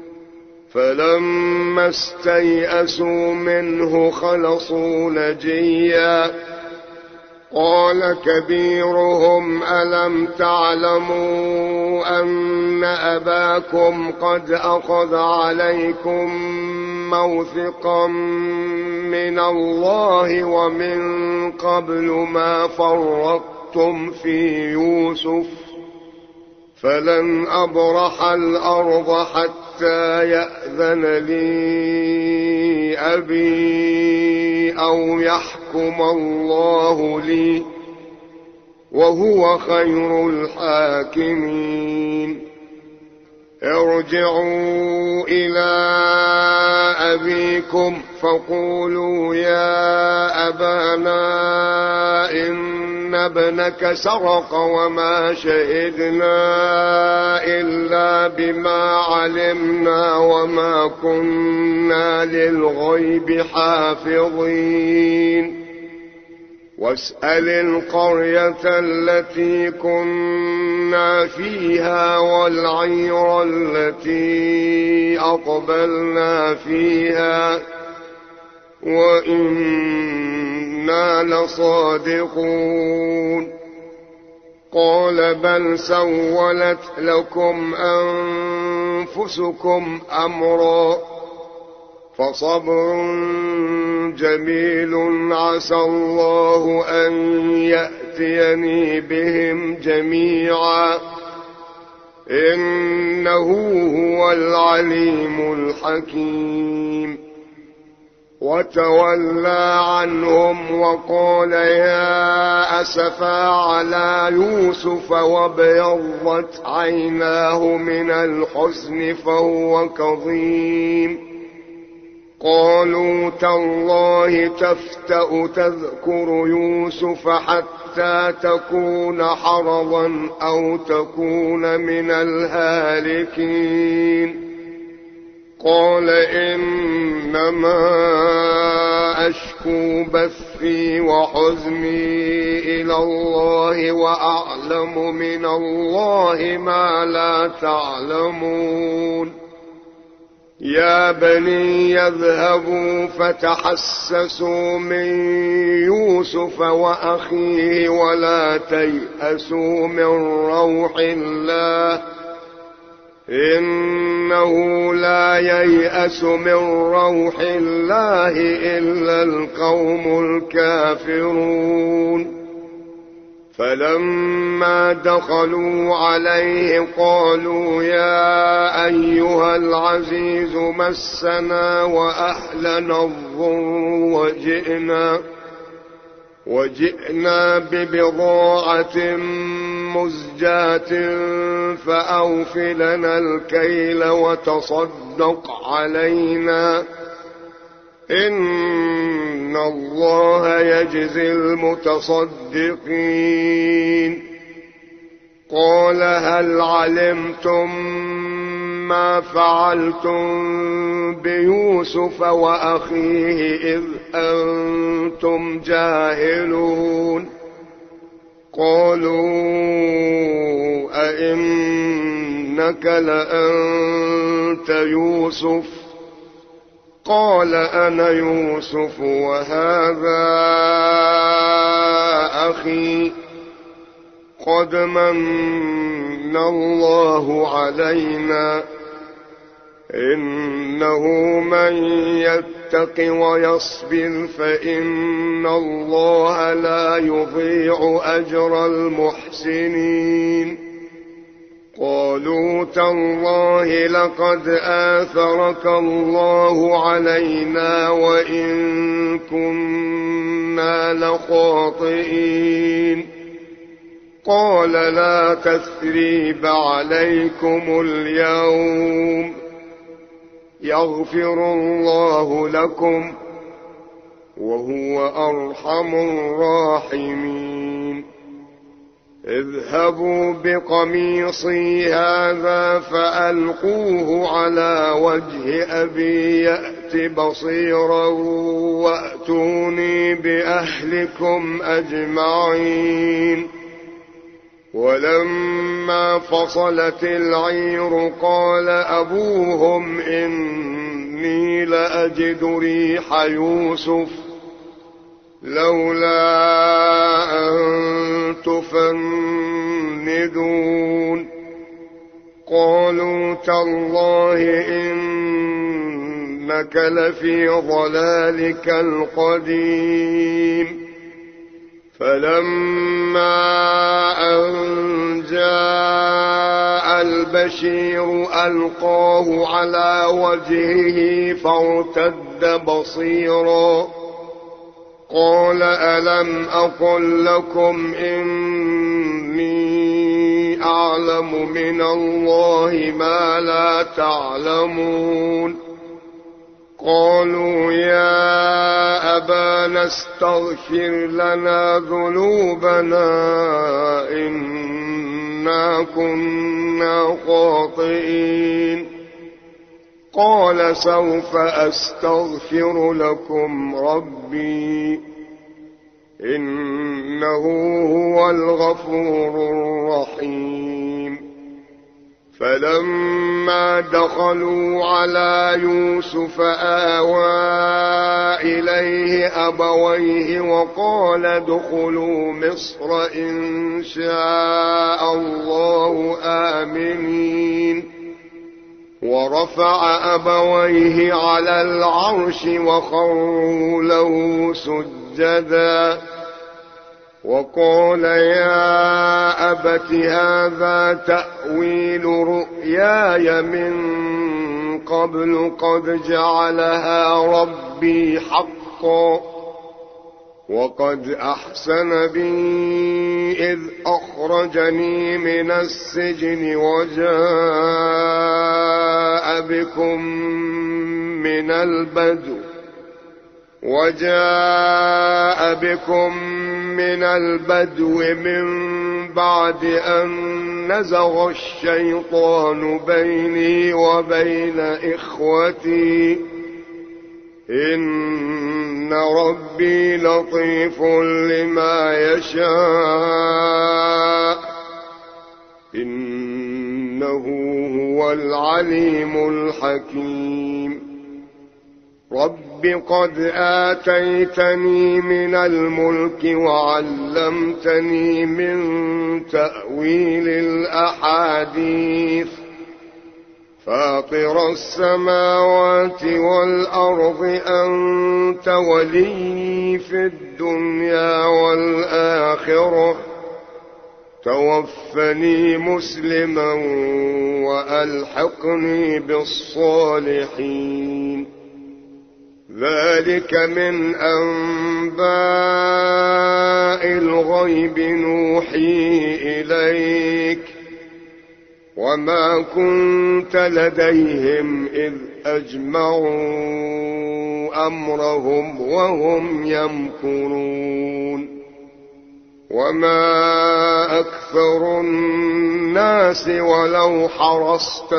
Speaker 1: فلما استيئسوا منه خلصوا نجيا. قال كبيرهم ألم تعلموا أن أباكم قد أخذ عليكم موثقا من الله ومن قبل ما فرطتم في يوسف فلن أبرح الأرض حتى يأذن لي أبي أو يحكم الله لي وهو خير الحاكمين. ارجعوا إلى أبيكم فقولوا يا أبانا إن ابنك سرق وما شهدنا إلا بما علمنا وما كنا للغيب حافظين. واسأل القرية التي كنا فيها والعير التي أقبلنا فيها وإنا لصادقون. قال بل سولت لكم أنفسكم أمرا فصبر جميل عسى الله أن يأتيني بهم جميعا إنه هو العليم الحكيم. وتولى عنهم وقال يا أسفا على يوسف وابيضت عيناه من الحزن فهو كظيم. قالوا تالله تفتأ تذكر يوسف حتى تكون حرضا أو تكون من الهالكين. قال إنما أشكو بثي وحزني إلى الله وأعلم من الله ما لا تعلمون. يا بني يذهبوا فتحسسوا من يوسف وأخيه ولا تيأسوا من روح الله إنه لا ييأس من روح الله إلا القوم الكافرون. فلما دخلوا عليه قالوا يا أيها العزيز مسنا وأهلنا الضر وجئنا, وجئنا ببضاعة مزجاة فأوف لنا الكيل وتصدق علينا إن الله يجزي المتصدقين. قال هل علمتم ما فعلتم بيوسف وأخيه إذ أنتم جاهلون؟ قالوا أئنك لأنت يوسف؟ قال أنا يوسف وهذا أخي قد من الله علينا إنه من يتق ويصبر فإن الله لا يضيع أجر المحسنين. قالوا تالله لقد آثرك الله علينا وإن كنا لخاطئين. قال لا تثريب عليكم اليوم يغفر الله لكم وهو أرحم الراحمين. اذهبوا بقميصي هذا فألقوه على وجه أبي يأت بصيرا وأتوني بأهلكم أجمعين. ولما فصلت العير قال أبوهم إني لأجد ريح يوسف لولا أن تفندون. قالوا تالله إنك لفي ضلالك القديم. فلما أن جاء البشير ألقاه على وجهه فارتد بصيرا قال ألم أقل لكم إني أعلم من الله ما لا تعلمون؟ قالوا يا أبانا استغفر لنا ذنوبنا إنا كنا خاطئين. قال سوف أستغفر لكم ربي إنه هو الغفور الرحيم. فلما دخلوا على يوسف آوى إليه أبويه وقال ادخلوا مصر إن شاء الله آمنين. ورفع أبويه على العرش وخروا له سجدا وقال يا أبت هذا تأويل رؤياي من قبل قد جعلها ربي حقا وقد أحسن بي إذ أخرجني من السجن وجاء بكم من البدو وجاء بكم من البدو من بعد أن نزغ الشيطان بيني وبين إخوتي إن إن ربي لطيف لما يشاء إنه هو العليم الحكيم رب قد آتيتني من الملك وعلمتني من تأويل الأحاديث فاطر السماوات والأرض أنت ولي في الدنيا والآخرة توفني مسلما وألحقني بالصالحين ذلك من أنباء الغيب نوحيه إليك وما كنت لديهم إذ أجمعوا أمرهم وهم يمكرون وما أكثر الناس ولو حرصت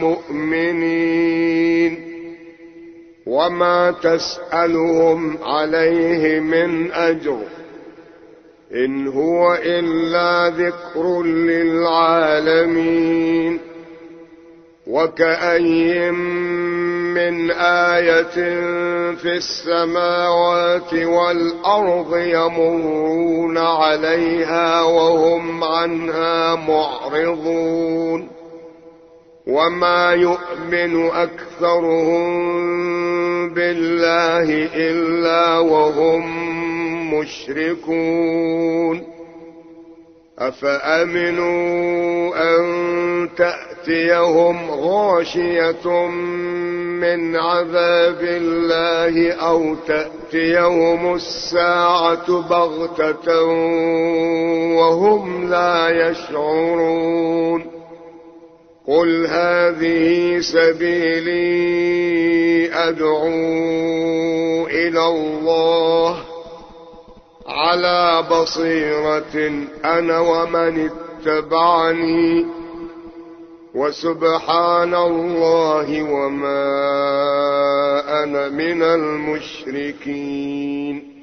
Speaker 1: بمؤمنين وما تسألهم عليه من أجر إن هو إلا ذكر للعالمين وكأي من آية في السماوات والأرض يمرون عليها وهم عنها معرضون وما يؤمن أكثرهم بالله إلا وهم مشركون أفأمنوا أن تأتيهم غاشية من عذاب الله أو تأتيهم الساعة بغتة وهم لا يشعرون قل هذه سبيلي أدعو إلى الله على بصيرة أنا ومن اتبعني وسبحان الله وما أنا من المشركين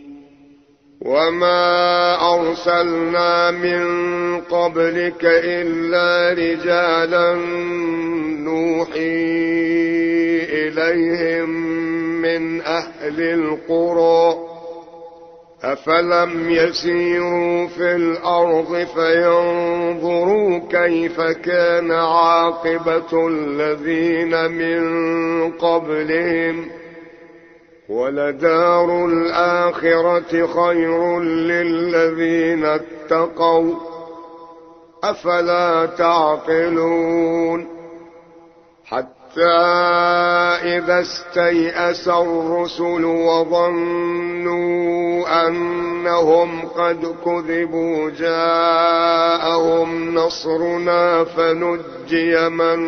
Speaker 1: وما أرسلنا من قبلك إلا رجالا نوحي إليهم من أهل القرى أفلم يسيروا في الأرض فينظروا كيف كان عاقبة الذين من قبلهم ولدار الآخرة خير للذين اتقوا أفلا تعقلون حتى إذا استيأس الرسل وظنوا أنهم قد كذبوا جاءهم نصرنا فنجي من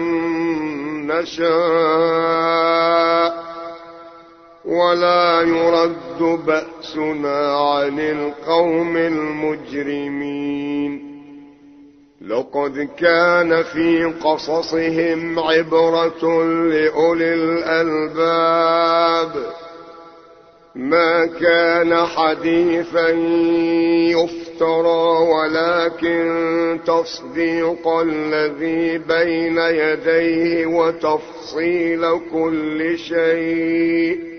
Speaker 1: نشاء ولا يرد بأسنا عن القوم المجرمين لقد كان في قصصهم عبرة لأولي الألباب ما كان حديثا يفترى ولكن تصديق الذي بين يديه وتفصيل كل شيء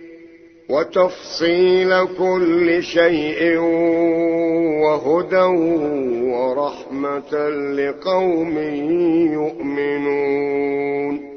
Speaker 1: وتفصيل كل شيء وهدى ورحمة لقوم يؤمنون